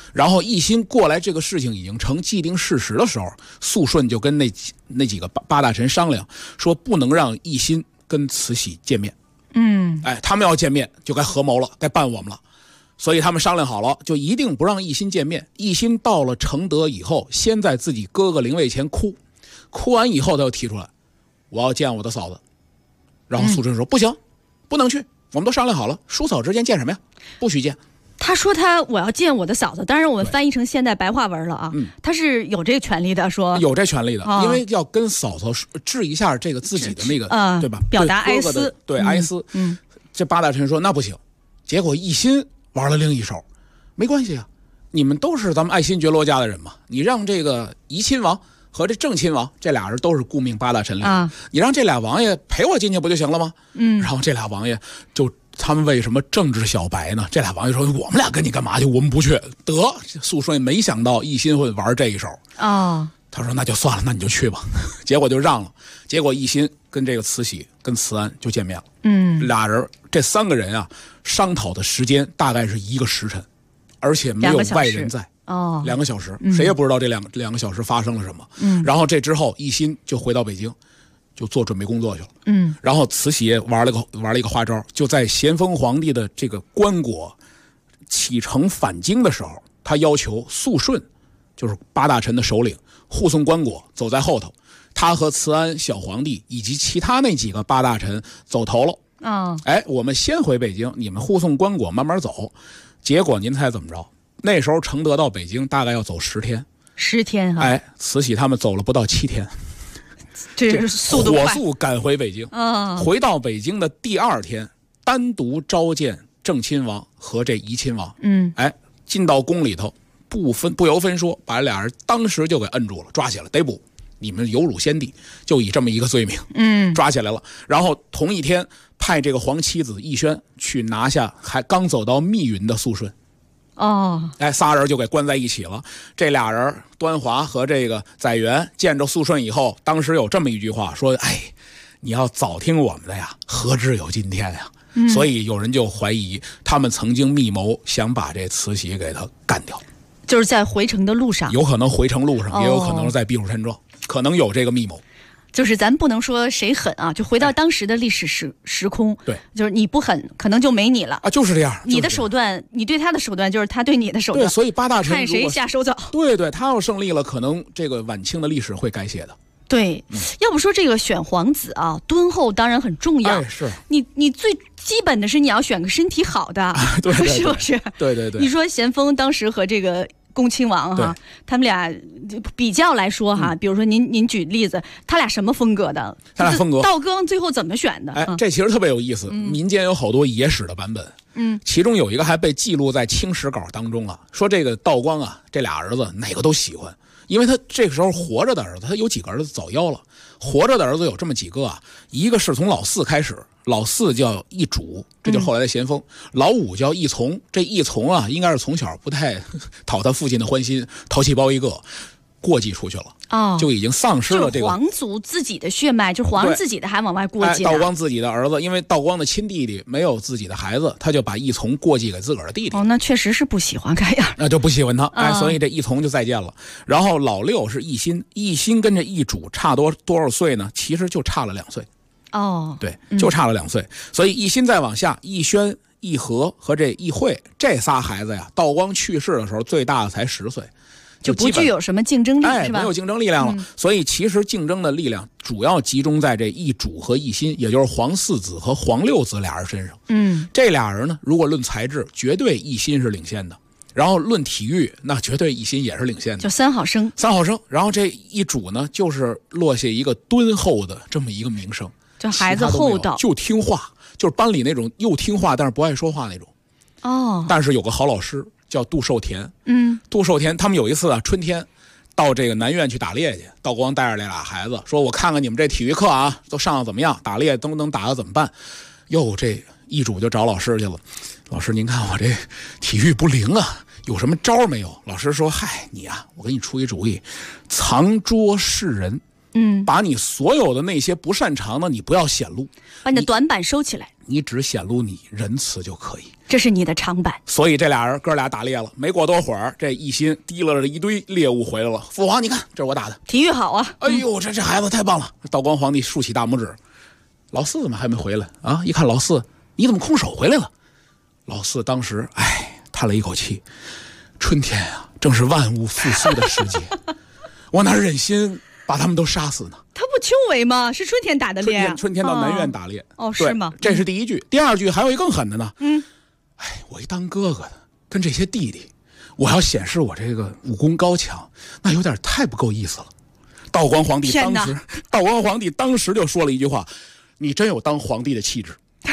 然后奕欣过来，这个事情已经成既定事实的时候，肃顺就跟那几个八大臣商量，说不能让奕欣跟慈禧见面。他们要见面就该合谋了，该办我们了。所以他们商量好了，就一定不让奕欣见面。奕欣到了承德以后，先在自己哥哥灵位前哭完以后，他又提出来，我要见我的嫂子。然后肃顺说，不行，不能去，我们都商量好了，叔嫂之间见什么呀？不许见。 他说我要见我的嫂子，当然我们翻译成现代白话文了啊。他是有这个权利的，说有这权利的，因为要跟嫂嫂致一下这个自己的那个，对吧？ 表达哀思， 对哀思。这八大臣说那不行，结果奕欣玩了另一手，没关系啊，你们都是咱们爱新觉罗家的人嘛，你让这个怡亲王和这正亲王这俩人都是顾命八大臣里，你让这俩王爷陪我进去不就行了吗？然后这俩王爷就。他们为什么政治小白呢？这俩王爷说我们俩跟你干嘛去？我们不去。得，肃顺没想到奕欣会玩这一手他说那就算了，那你就去吧。结果就让了。结果奕欣跟这个慈禧跟慈安就见面了。俩人这3个人啊，商讨的时间大概是1个时辰，而且没有外人在。2个小时，谁也不知道这两个小时发生了什么。然后这之后，奕欣就回到北京。就做准备工作去了。然后慈禧玩了一个花招，就在咸丰皇帝的这个棺椁启程返京的时候，他要求肃顺，就是8大臣的首领，护送棺椁走在后头，他和慈安小皇帝以及其他那几个8大臣走头了。我们先回北京，你们护送棺椁慢慢走。结果您猜怎么着？那时候承德到北京大概要走10天。10天哈。慈禧他们走了不到7天。 这是速度快， 火速赶回北京。回到北京的第2天，单独召见正亲王和这怡亲王。进到宫里头，不由分说，把俩人当时就给摁住了，抓起来逮捕。你们有辱先帝，就以这么一个罪名，抓起来了。然后同一天，派这个皇妻子奕轩去拿下还刚走到密云的肃顺。仨人就给关在一起了。这俩人端华和这个载元见着肃顺以后，当时有这么一句话说，你要早听我们的呀，何至有今天呀。所以有人就怀疑他们曾经密谋想把这慈禧给他干掉， 就是在回程的路上， 有可能回程路上，也有可能在避暑山庄，可能有这个密谋。 就是咱不能说谁狠啊，就回到当时的历史时空。 对， 就是你不狠，可能就没你了啊，就是这样。 你的手段，你对他的手段，就是他对你的手段。 对，所以8大臣看谁下手早。 对，他要胜利了，可能这个晚清的历史会改写的。 对，要不说这个选皇子啊，敦厚当然很重要。 是你最基本的是你要选个身体好的， 对， 是不是？ 对。 你说咸丰当时和这个恭亲王哈，他们俩比较来说哈，比如说您举例子，他俩什么风格的？ 他俩风格， 道光最后怎么选的？ 这其实特别有意思，民间有好多野史的版本。其中有一个还被记录在清史稿当中啊，说这个道光啊，这俩儿子哪个都喜欢。因为他这个时候活着的儿子，他有几个儿子早夭了，活着的儿子有这么几个啊，一个是从老4开始，老4叫奕主，这就是后来的咸丰，老5叫奕从，这奕从啊，应该是从小不太讨他父亲的欢心，淘气包一个，过继出去了，就已经丧失了这个皇族自己的血脉，就皇上自己的还往外过继。 道光自己的儿子，因为道光的亲弟弟没有自己的孩子，他就把奕从过继给自个儿的弟弟。 那确实是不喜欢开样， 那就不喜欢他，所以这奕从就再见了。然后老6是奕欣，奕欣跟这奕主差多少岁呢？其实就差了2岁。对，就差了2岁。所以奕欣再往下，奕轩、奕和和这奕惠这仨孩子呀，道光去世的时候最大的才10岁。 就不具有什么竞争力，是吧？ 没有竞争力量了。所以其实竞争的力量主要集中在这奕主和奕欣，也就是皇4子和皇6子俩人身上。这俩人呢，如果论才智，绝对奕欣是领先的。然后论体育，那绝对奕欣也是领先的。 就3好生。 然后这奕主呢，就是落下一个敦厚的这么一个名声， 就孩子厚道， 就听话，就是班里那种又听话但是不爱说话那种。但是有个好老师。叫杜寿田，杜寿田他们有一次啊，春天到这个南苑去打猎去，道光带着这俩孩子说：“我看看你们这体育课啊，都上的怎么样？打猎都能打的怎么办？”这奕主就找老师去了，老师您看我这体育不灵啊，有什么招没有？老师说：“你啊，我给你出一主意，藏拙示人。” 把你所有的那些不擅长的你不要显露， 把你的短板收起来， 你只显露你仁慈就可以， 这是你的长板。 所以这哥俩打猎了，没过多会儿，这一心提了一堆猎物回来了。父皇，你看，这是我打的， 体育好啊！ 哎呦，这孩子太棒了！道光皇帝竖起大拇指。老四怎么还没回来啊？一看老四，你怎么空手回来了？老四当时叹了一口气，春天啊，正是万物复苏的时节，我哪忍心把他们都杀死呢？ 他不秋闱吗？是春天打的猎， 春天到南苑打猎。 哦，是吗？ 这是第一句。第二句还有一更狠的呢。我一当哥哥的，跟这些弟弟，我要显示我这个武功高强，那有点太不够意思了。道光皇帝当时就说了一句话：“你真有当皇帝的气质。”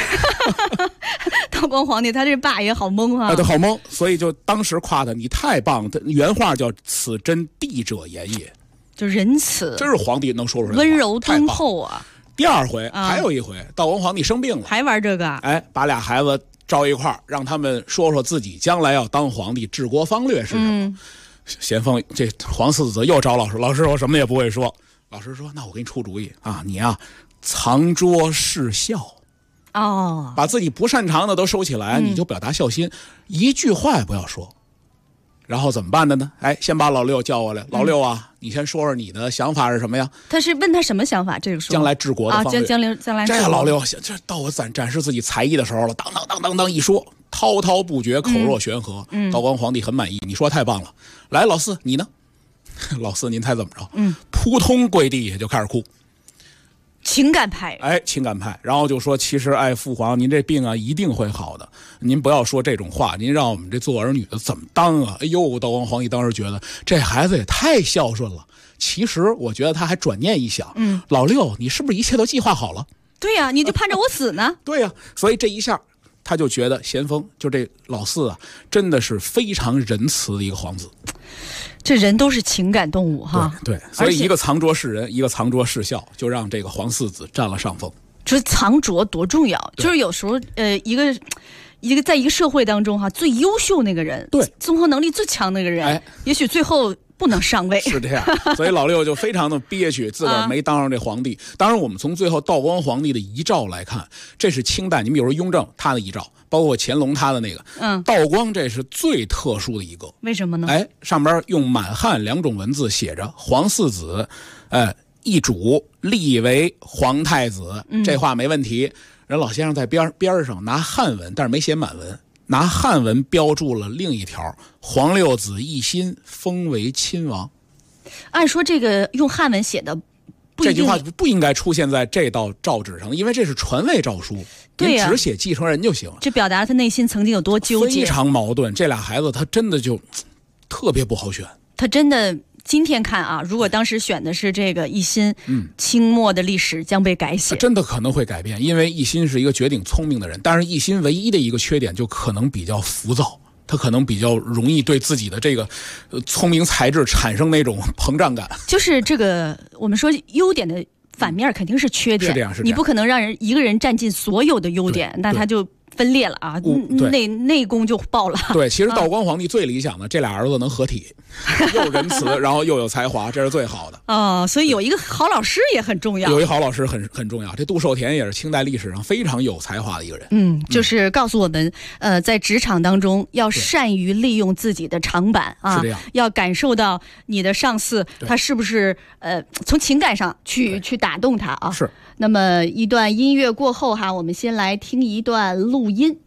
道光皇帝他这爸也好懵啊， 对，好懵，所以就当时夸他，你太棒。原话叫“此真帝者言也”， 就仁慈， 这是皇帝能说出来的话， 温柔敦厚啊。 第二回还有一回，道光皇帝生病了， 还玩这个， 把俩孩子招一块儿，让他们说说自己将来要当皇帝治国方略是什么。咸丰这皇四子又找老师，老师我什么也不会说。老师说：“那我给你出主意啊，你啊藏拙事孝。”把自己不擅长的都收起来，你就表达孝心，一句话也不要说。然后怎么办的呢？先把老六叫过来。老六啊，你先说说你的想法是什么呀？ 他是问他什么想法？这个说将来治国的方略。 将来。 这老六这到我展示自己才艺的时候了，当一说，滔滔不绝，口若悬河。道光皇帝很满意，你说太棒了。来，老四你呢？老四您猜怎么着？扑通跪地下就开始哭。 情感派， 情感派，然后就说，其实父皇您这病啊一定会好的，您不要说这种话，您让我们这做儿女的怎么当啊？哎呦，道光皇帝当时觉得这孩子也太孝顺了。其实我觉得他还转念一想，老六，你是不是一切都计划好了？ 对呀，你就盼着我死呢？ 对呀，所以这一下他就觉得咸丰就这老四啊，真的是非常仁慈的一个皇子。 这人都是情感动物哈， 对，所以一个藏拙是人，一个藏拙是孝，就让这个皇四子占了上风。 这藏拙多重要，就是有时候一个在一个社会当中哈，最优秀那个人， 对， 综合能力最强那个人，也许最后不能上位， 是这样。所以老六就非常的憋屈，自个儿没当上这皇帝。当然，我们从最后道光皇帝的遗诏来看，这是清代，你比如说雍正他的遗诏，包括乾隆他的那个，道光这是最特殊的一个。 为什么呢？ 上边用满汉2种文字写着皇四子，一主立为皇太子，这话没问题。人老先生在边上拿汉文，但是没写满文，拿汉文标注了另一条：皇六子一心封为亲王。 按说这个用汉文写的， 这句话不应该出现在这道诏纸上，因为这是传位诏书，你只写继承人就行了。 这表达他内心曾经有多纠结， 非常矛盾。这俩孩子他真的就特别不好选。 他真的今天看啊，如果当时选的是这个一心，清末的历史将被改写， 真的可能会改变。因为一心是一个绝顶聪明的人，但是一心唯一的一个缺点就可能比较浮躁。他可能比较容易对自己的这个聪明才智产生那种膨胀感。 就是这个我们说优点的反面肯定是缺点， 是这样， 你不可能让一个人占尽所有的优点，那他就分裂了啊，内功就爆了。 对，其实道光皇帝最理想的这俩儿子能合体，又仁慈，然后又有才华，这是最好的。 所以有一个好老师也很重要。 有一好老师很重要。这杜寿田也是清代历史上非常有才华的一个人。 就是告诉我们，在职场当中要善于利用自己的长板啊， 是这样， 要感受到你的上司他是不是从情感上去打动他啊。 是。 那么一段音乐过后哈，我们先来听一段录音。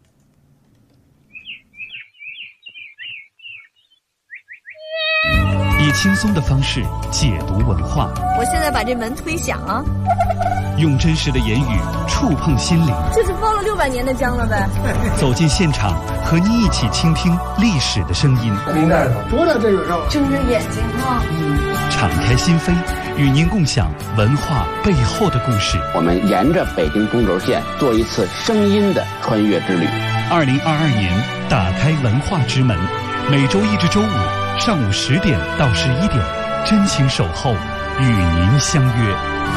以轻松的方式解读文化。 我现在把这门推响啊！ 用真实的言语触碰心灵。 这是包了600年的姜了呗？ 走进现场，和你一起倾听历史的声音。 明白了，多大这个肉？ 睁着眼睛啊！ 敞开心扉，与您共享文化背后的故事。 我们沿着北京中轴线做一次声音的穿越之旅。 2022年，打开文化之门，每周1至周5上午10点到11点，真情守候，与您相约。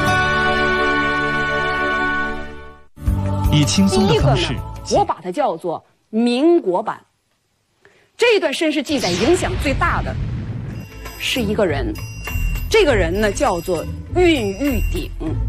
以轻松的方式， 我把它叫做民国版。这一段身世记载影响最大的是一个人，这个人呢叫做恽玉鼎。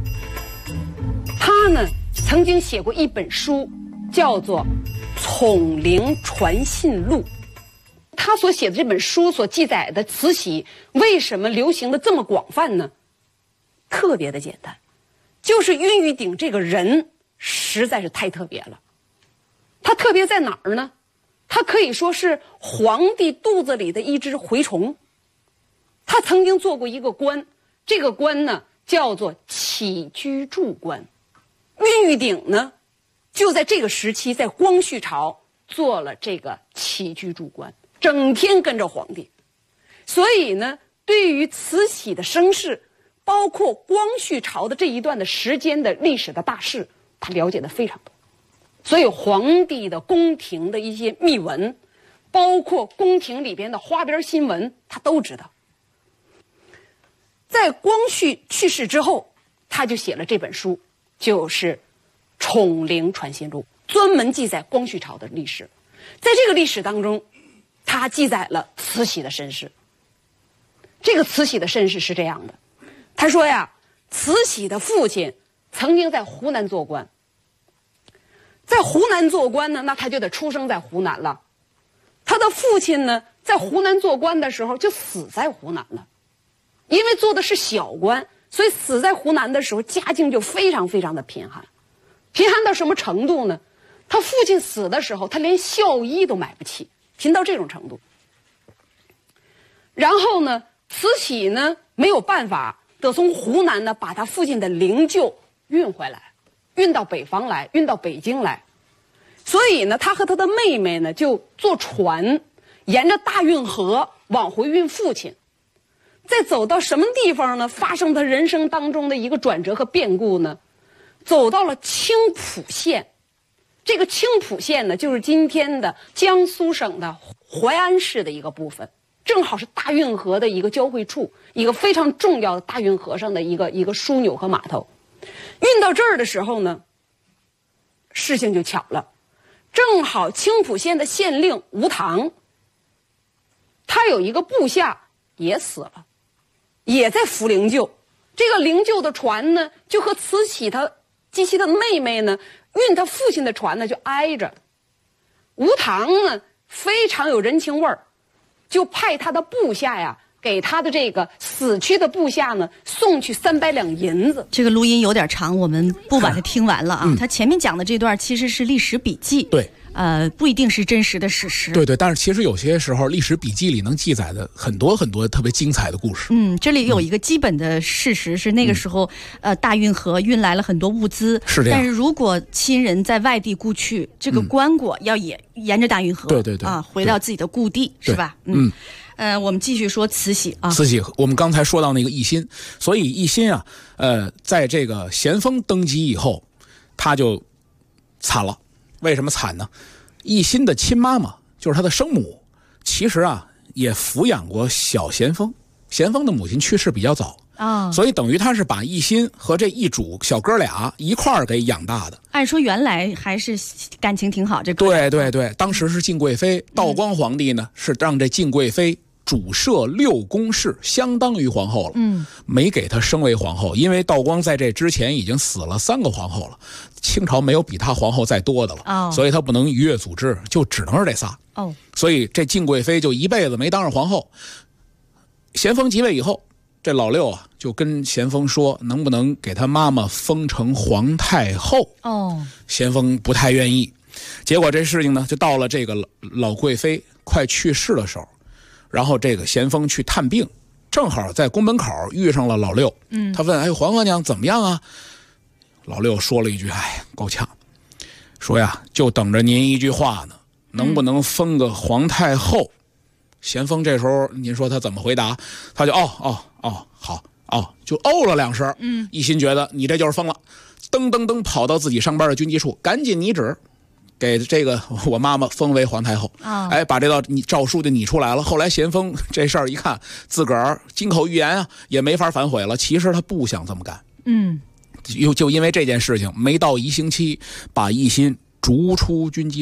他呢曾经写过一本书，叫做《宠灵传信录》。他所写的这本书所记载的慈禧为什么流行的这么广泛呢？特别的简单，就是恽玉鼎这个人实在是太特别了。他特别在哪儿呢？他可以说是皇帝肚子里的一只蛔虫。他曾经做过一个官，这个官呢叫做起居注官。恽玉鼎呢就在这个时期，在光绪朝做了这个起居注官，整天跟着皇帝。所以呢，对于慈禧的身世，包括光绪朝的这一段的时间的历史的大事，他了解的非常多。所以皇帝的宫廷的一些秘闻，包括宫廷里边的花边新闻，他都知道。在光绪去世之后，他就写了这本书，就是《宠灵传信录》，专门记载光绪朝的历史。在这个历史当中，他记载了慈禧的身世。这个慈禧的身世是这样的，他说呀，慈禧的父亲曾经在湖南做官，在湖南做官呢，那他就得出生在湖南了。他的父亲呢，在湖南做官的时候就死在湖南了，因为做的是小官，所以死在湖南的时候，家境就非常非常的贫寒。贫寒到什么程度呢？他父亲死的时候，他连孝衣都买不起，贫到这种程度。然后呢，慈禧呢没有办法，得从湖南呢把他父亲的灵柩运回来，运到北方来，运到北京来。所以呢，他和他的妹妹呢就坐船，沿着大运河往回运父亲。再走到什么地方呢？发生他人生当中的一个转折和变故呢？走到了青浦县。这个青浦县呢，就是今天的江苏省的淮安市的一个部分，正好是大运河的一个交汇处，一个非常重要的大运河上的一个枢纽和码头。运到这儿的时候呢，事情就巧了，正好青浦县的县令吴棠，他有一个部下也死了，也在扶灵柩。这个灵柩的船呢，就和慈禧他及其他的妹妹呢运他父亲的船呢就挨着。吴棠呢非常有人情味儿，就派他的部下呀，给他的这个死去的部下呢送去300两银子。 这个录音有点长，我们不把它听完了啊。他前面讲的这段其实是历史笔记， 对， 不一定是真实的史实。 对对，但是其实有些时候历史笔记里能记载的很多很多特别精彩的故事。 这里有一个基本的事实是那个时候，大运河运来了很多物资， 是这样。 但是如果亲人在外地故去，这个棺椁要也沿着大运河， 对对对， 回到自己的故地，是吧？我们继续说慈禧啊。 慈禧，我们刚才说到那个奕欣，所以奕欣啊，在这个咸丰登基以后，他就惨了。为什么惨呢？奕欣的亲妈妈就是他的生母，其实啊也抚养过小咸丰。咸丰的母亲去世比较早啊，所以等于他是把奕欣和这一主小哥俩一块儿给养大的。 按说原来还是感情挺好，这对对对，当时是敬贵妃，道光皇帝呢是让这敬贵妃主摄6宫氏，相当于皇后了。没给她升为皇后，因为道光在这之前已经死了3个皇后了，清朝没有比她皇后再多的了，所以她不能逾越祖制，就只能是这仨。所以这敬贵妃就一辈子没当上皇后。咸丰即位以后，这老六啊就跟咸丰说，能不能给他妈妈封成皇太后？咸丰不太愿意。结果这事情呢，就到了这个老贵妃快去世的时候。然后这个咸丰去探病，正好在宫门口遇上了老六。他问：“哎，皇额娘怎么样啊？”老六说了一句：“哎，够呛。”说呀，就等着您一句话呢，能不能封个皇太后？咸丰这时候，您说他怎么回答？他就好，就了2声。奕欣觉得你这就是封了，噔噔噔跑到自己上班的军机处，赶紧拟旨。给这个我妈妈封为皇太后，把这道诏书就拟出来了。后来咸丰这事儿一看，自个儿金口玉言啊，也没法反悔了。其实他不想这么干，就因为这件事情，没到1星期，把奕欣逐出军机处。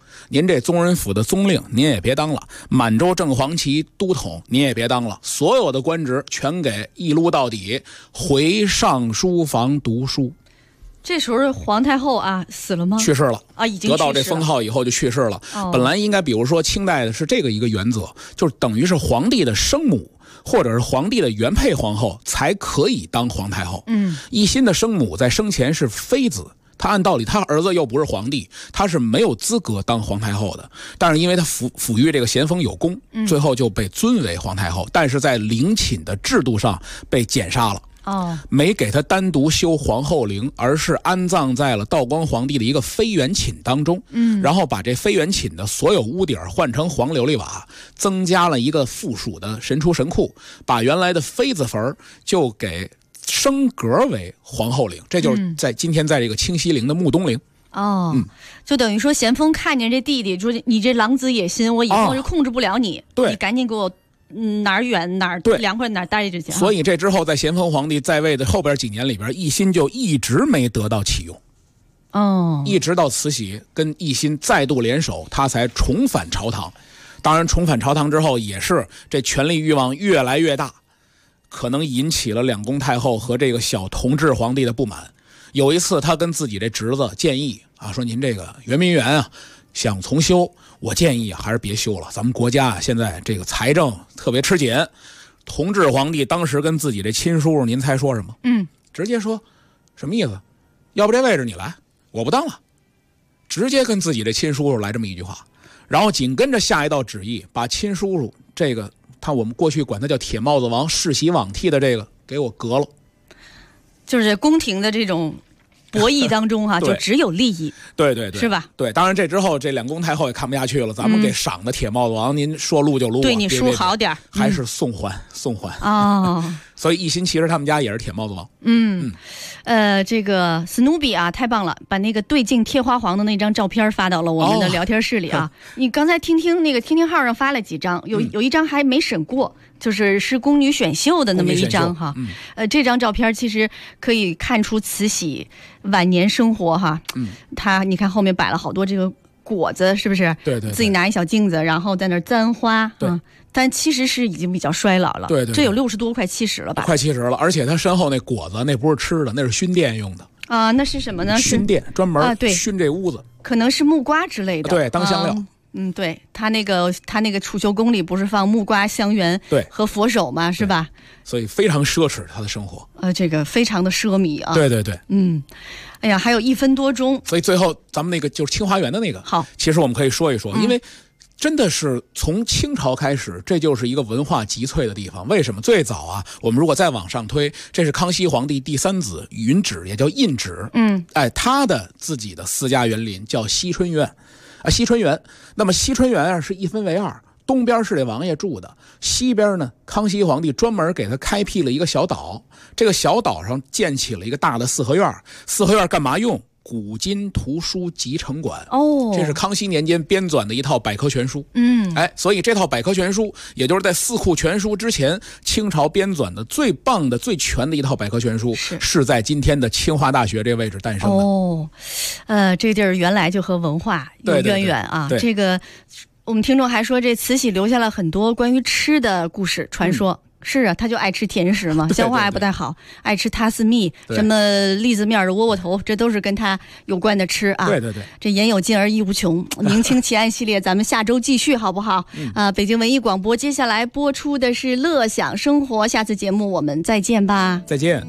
您这宗人府的宗令您也别当了，满洲正黄旗都统您也别当了，所有的官职全给一撸到底，回上书房读书。 这时候皇太后啊死了吗？ 去世了啊，已经得到这封号以后就去世了。本来应该比如说清代的是这个一个原则，就是等于是皇帝的生母或者是皇帝的原配皇后才可以当皇太后。奕欣的生母在生前是妃子，他按道理他儿子又不是皇帝，他是没有资格当皇太后的，但是因为他抚育这个咸丰有功，最后就被尊为皇太后，但是在陵寝的制度上被减杀了。没给他单独修皇后陵，而是安葬在了道光皇帝的一个妃园寝当中。然后把这妃园寝的所有屋顶换成黄琉璃瓦，增加了一个附属的神厨神库，把原来的妃子坟就给升格为皇后陵，这就是在今天在这个清西陵的穆东陵。 就等于说咸丰看见这弟弟说你这狼子野心，我以后就控制不了你，你赶紧给我哪儿远哪儿凉快哪儿待着去。 所以这之后在咸丰皇帝在位的后边几年里边，奕欣就一直没得到启用。一直到慈禧跟奕欣再度联手，他才重返朝堂。当然重返朝堂之后也是这权力欲望越来越大，可能引起了两宫太后和这个小同治皇帝的不满。有一次他跟自己这侄子建议说您这个圆明园啊想重修，我建议还是别修了，咱们国家现在这个财政特别吃紧。同治皇帝当时跟自己这亲叔叔，您猜说什么？直接说什么意思？要不这位置你来，我不当了。直接跟自己这亲叔叔来这么一句话，然后紧跟着下一道旨意，把亲叔叔这个我们过去管他叫铁帽子王世袭罔替的这个给我革了。 就是宫廷的这种博弈当中就只有利益， 对， 是吧？ 对，当然这之后这两宫太后也看不下去了，咱们给赏的铁帽子王，您说撸就撸， 对你叔好点， 还是送还所以奕欣其实他们家也是铁帽子王。 这个史努比太棒了，把那个对镜贴花黄的那张照片发到了我们的聊天室里你刚才听听号上发了几张，有一张还没审过，是宫女选秀的那么一张这张照片其实可以看出慈禧晚年生活你看后面摆了好多这个果子，是不是？ 对， 自己拿一小镜子，然后在那儿簪花。但其实是已经比较衰老了。 对， 这有60多快70了吧？ 快70了，而且他身后那果子那不是吃的，那是熏殿用的那是什么呢？ 熏殿专门熏这屋子， 可能是木瓜之类的。 对，当香料。 对，他那个储秀宫里不是放木瓜、香橼和佛手吗？是吧？ 所以非常奢侈他的生活。 这个非常的奢靡对。 哎呀，还有1分多钟。 所以最后咱们那个就是清华园的那个， 好， 其实我们可以说一说，因为真的是从清朝开始，这就是一个文化集萃的地方。为什么？最早我们如果再往上推，这是康熙皇帝第3子允旨，也叫胤旨。他的自己的私家园林叫西春园。西春园，那么西春园是一分为2，东边是这王爷住的，西边呢，康熙皇帝专门给他开辟了一个小岛，这个小岛上建起了一个大的4合院。4合院干嘛用？古今图书集成馆。这是康熙年间编纂的一套百科全书。所以这套百科全书也就是在四库全书之前，清朝编纂的最棒的最全的一套百科全书，是在今天的清华大学这位置诞生的。 这地儿原来就和文化有渊源这个我们听众还说，这慈禧留下了很多关于吃的故事传说。是啊，他就爱吃甜食嘛，消化还不太好，爱吃塔斯蜜，什么栗子面的窝窝头，这都是跟他有关的吃对， 这言有尽而意无穷。明清奇案系列咱们下周继续好不好？北京文艺广播接下来播出的是乐享生活，下次节目我们再见吧。 再见。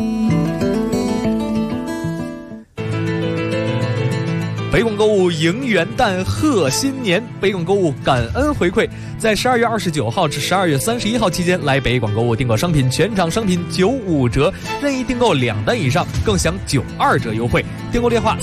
北广购物迎元旦贺新年，北广购物感恩回馈，在12月29号至12月31号期间来北广购物订购商品，全场商品95折，任意订购2单以上更享92折优惠。订购电话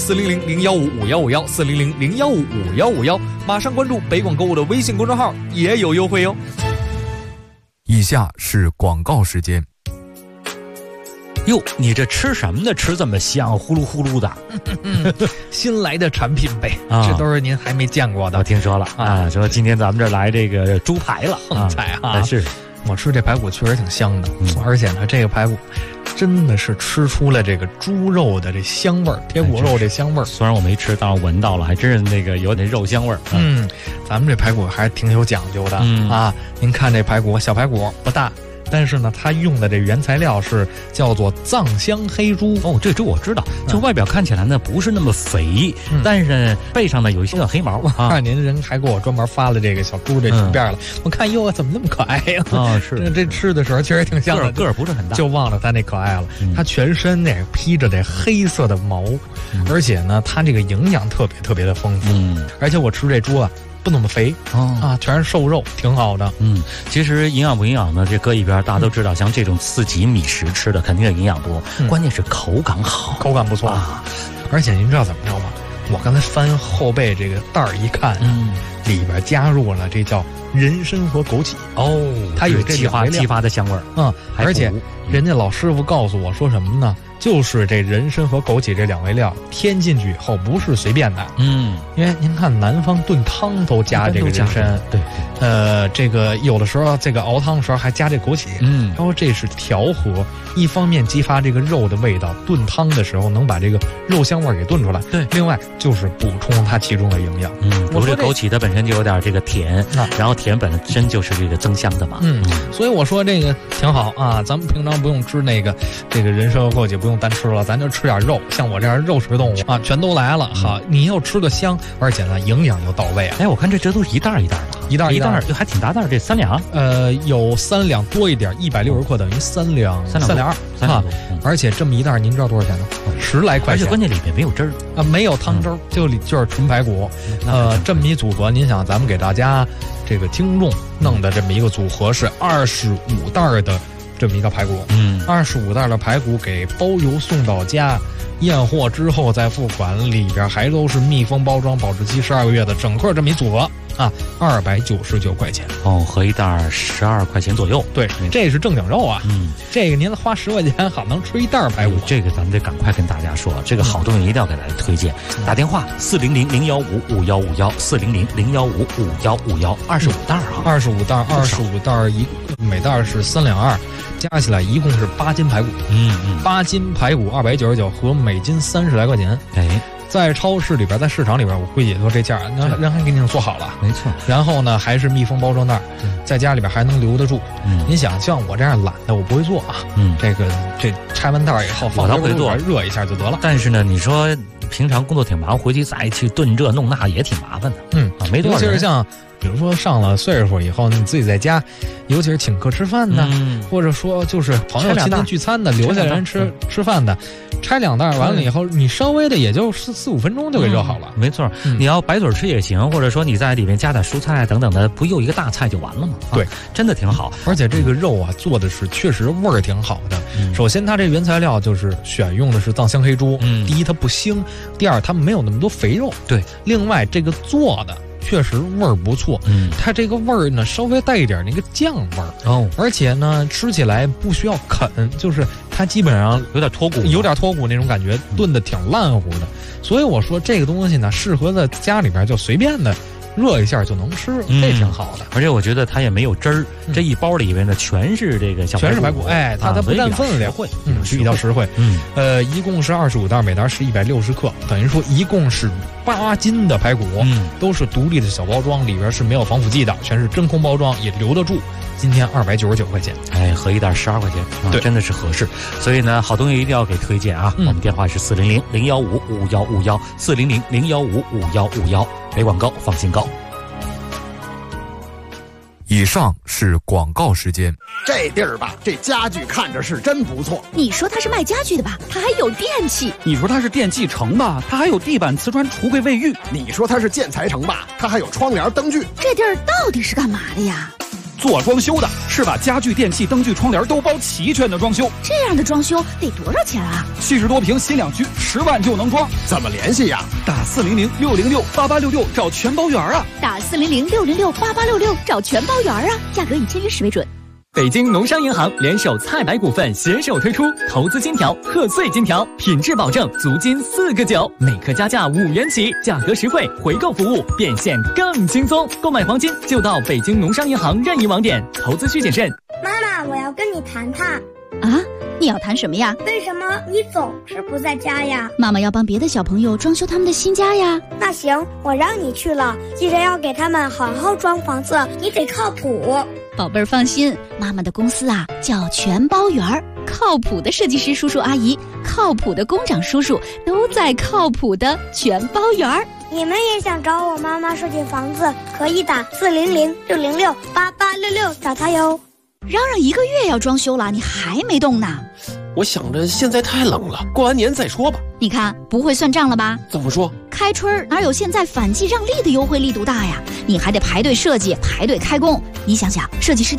400-015-5151，400-015-5151，马上关注北广购物的微信公众号也有优惠哟。 以下是广告时间。 哟，你这吃什么呢？吃这么香，呼噜呼噜的。 新来的产品呗，这都是您还没见过的。 我听说了说今天咱们这来这个猪排了， 横菜是。 我吃这排骨确实挺香的，而且呢，这个排骨真的是吃出了这个猪肉的这香味儿，铁骨肉这香味儿。 虽然我没吃，但是闻到了，还真是那个有点肉香味儿。 咱们这排骨还挺有讲究的啊！您看这排骨，小排骨不大。但是呢，它用的这原材料是叫做藏香黑猪。 哦，这猪我知道，就外表看起来呢不是那么肥，但是背上呢有一些小黑毛。 看您人还给我专门发了这个小猪这图片了，我看哟，怎么那么可爱呀？ 是这吃的时候确实挺像的， 个儿不是很大， 就忘了它那可爱了。它全身那披着这黑色的毛，而且呢，它这个营养特别的丰富。而且我吃这猪啊。不怎么肥全是瘦肉，挺好的。 其实营养不营养呢，这搁一边，大家都知道，像这种4级米食吃的肯定营养多，关键是口感好， 口感不错而且您知道怎么着吗？我刚才翻后背这个袋儿一看，里边加入了这叫人参和枸杞。它有这激发的香味儿。 而且人家老师傅告诉我说什么呢？就是这人参和枸杞这2味料添进去以后不是随便的，因为您看南方炖汤都加这个人参， 对， 这个有的时候这个熬汤的时候还加这枸杞，然后这是调和，一方面激发这个肉的味道，炖汤的时候能把这个肉香味给炖出来， 对， 另外就是补充它其中的营养。 我说这枸杞它本身就有点这个甜，然后甜本身就是这个增香的嘛， 所以我说这个挺好啊，咱们平常不用吃这个人参和枸杞，不用单吃了，咱就吃点肉，像我这样肉食动物啊，全都来了。好，你又吃得香，而且呢营养又到位啊。 我看这都是一袋一袋的， 一袋还挺大袋，这3两。 有3两多一点，160克等于3两2啊。而且这么一袋，您知道多少钱吗？10来块钱。 而且关键里面没有汁儿啊，没有汤汁儿，就是纯排骨。这么一组合，您想咱们给大家这个听众弄的这么一个组合是25袋的。这么一个排骨，25袋的排骨给包邮送到家，验货之后再付款，里边还都是密封包装，保质期12个月的，整个这么一组合啊，299块钱。 合一袋12块钱左右。 对，这是正经肉啊。这个您花10块钱好能吃一袋排骨。 这个咱们得赶快跟大家说，这个好东西一定要给大家推荐。打电话400-015-5151，400-015-5151，25袋啊 ，25袋每袋是3两2。加起来一共是8斤排骨，8斤排骨299，合每斤30来块钱。在超市里边，在市场里边，我估计也就这价，人还给你做好了， 没错。 然后呢，还是密封包装袋，在家里边还能留得住。您想，像我这样懒的，我不会做啊。这拆完袋以后， 我倒会做， 热一下就得了。 但是呢，你说平常工作挺忙，回去再去炖这弄那也挺麻烦的。没多少人。 尤其是像比如说上了岁数以后，你自己在家，尤其是请客吃饭的，或者说就是朋友亲戚聚餐的，留下人吃饭的，拆2袋完了以后，你稍微的也就4-5分钟就给热好了。 没错，你要白嘴吃也行，或者说你在里面加点蔬菜等等的，不又一个大菜就完了吗？ 对， 真的挺好。 而且这个肉啊做的是确实味儿挺好的。首先它这原材料就是选用的是藏香黑猪，第一它不腥，第二它没有那么多肥肉。 对， 另外这个做的确实味儿不错，它这个味儿呢稍微带一点那个酱味儿而且呢吃起来不需要啃，就是它基本上有点脱骨那种感觉，炖的挺烂乎的。所以我说这个东西呢，适合在家里边就随便的热一下就能吃，这挺好的。 而且我觉得它也没有汁儿，这一包里面呢全是这个小排骨， 全是排骨，它不占分量，比较实惠。一共是25袋，每袋是160克，等于说一共是8斤的排骨，都是独立的小包装，里边是没有防腐剂的，全是真空包装，也留得住。今天299块钱， 合一袋12块钱， 对， 真的是合适。所以呢，好东西一定要给推荐啊！我们电话是400-015-5151，400-015-5151，没广告放心告。 以上是广告时间。 这地儿吧，这家具看着是真不错。 你说它是卖家具的吧？它还有电器。 你说它是电器城吧？它还有地板、瓷砖、橱柜、卫浴。 你说它是建材城吧？它还有窗帘、灯具。 这地儿到底是干嘛的呀？ 做装修的，是把家具、电器、灯具、窗帘都包齐全的装修。 这样的装修得多少钱啊 ？70多平新两居，10万就能装。 怎么联系呀？ 打400-606-8866找全包圆啊！ 打400-606-8866找全包圆啊！价格以签约时为准。 北京农商银行联手菜百股份携手推出投资金条、贺岁金条，品质保证，足金4个9，每克加价5元起，价格实惠，回购服务变现更轻松。购买黄金就到北京农商银行任意网点，投资需谨慎。 妈，我要跟你谈谈。 啊，你要谈什么呀？ 为什么你总是不在家呀？ 妈妈要帮别的小朋友装修他们的新家呀。 那行，我让你去了，记着要给他们好好装房子，你得靠谱。 宝贝儿放心，妈妈的公司啊叫全包园儿，靠谱的设计师叔叔阿姨，靠谱的工长叔叔都在靠谱的全包园儿。 你们也想找我妈妈设计房子，可以打400-606-8866找她哟。 嚷嚷1个月要装修了，你还没动呢？ 我想着现在太冷了，过完年再说吧。 你看不会算账了吧？ 怎么说？ 开春哪有现在反季让利的优惠力度大呀？你还得排队设计，排队开工。你想想，设计师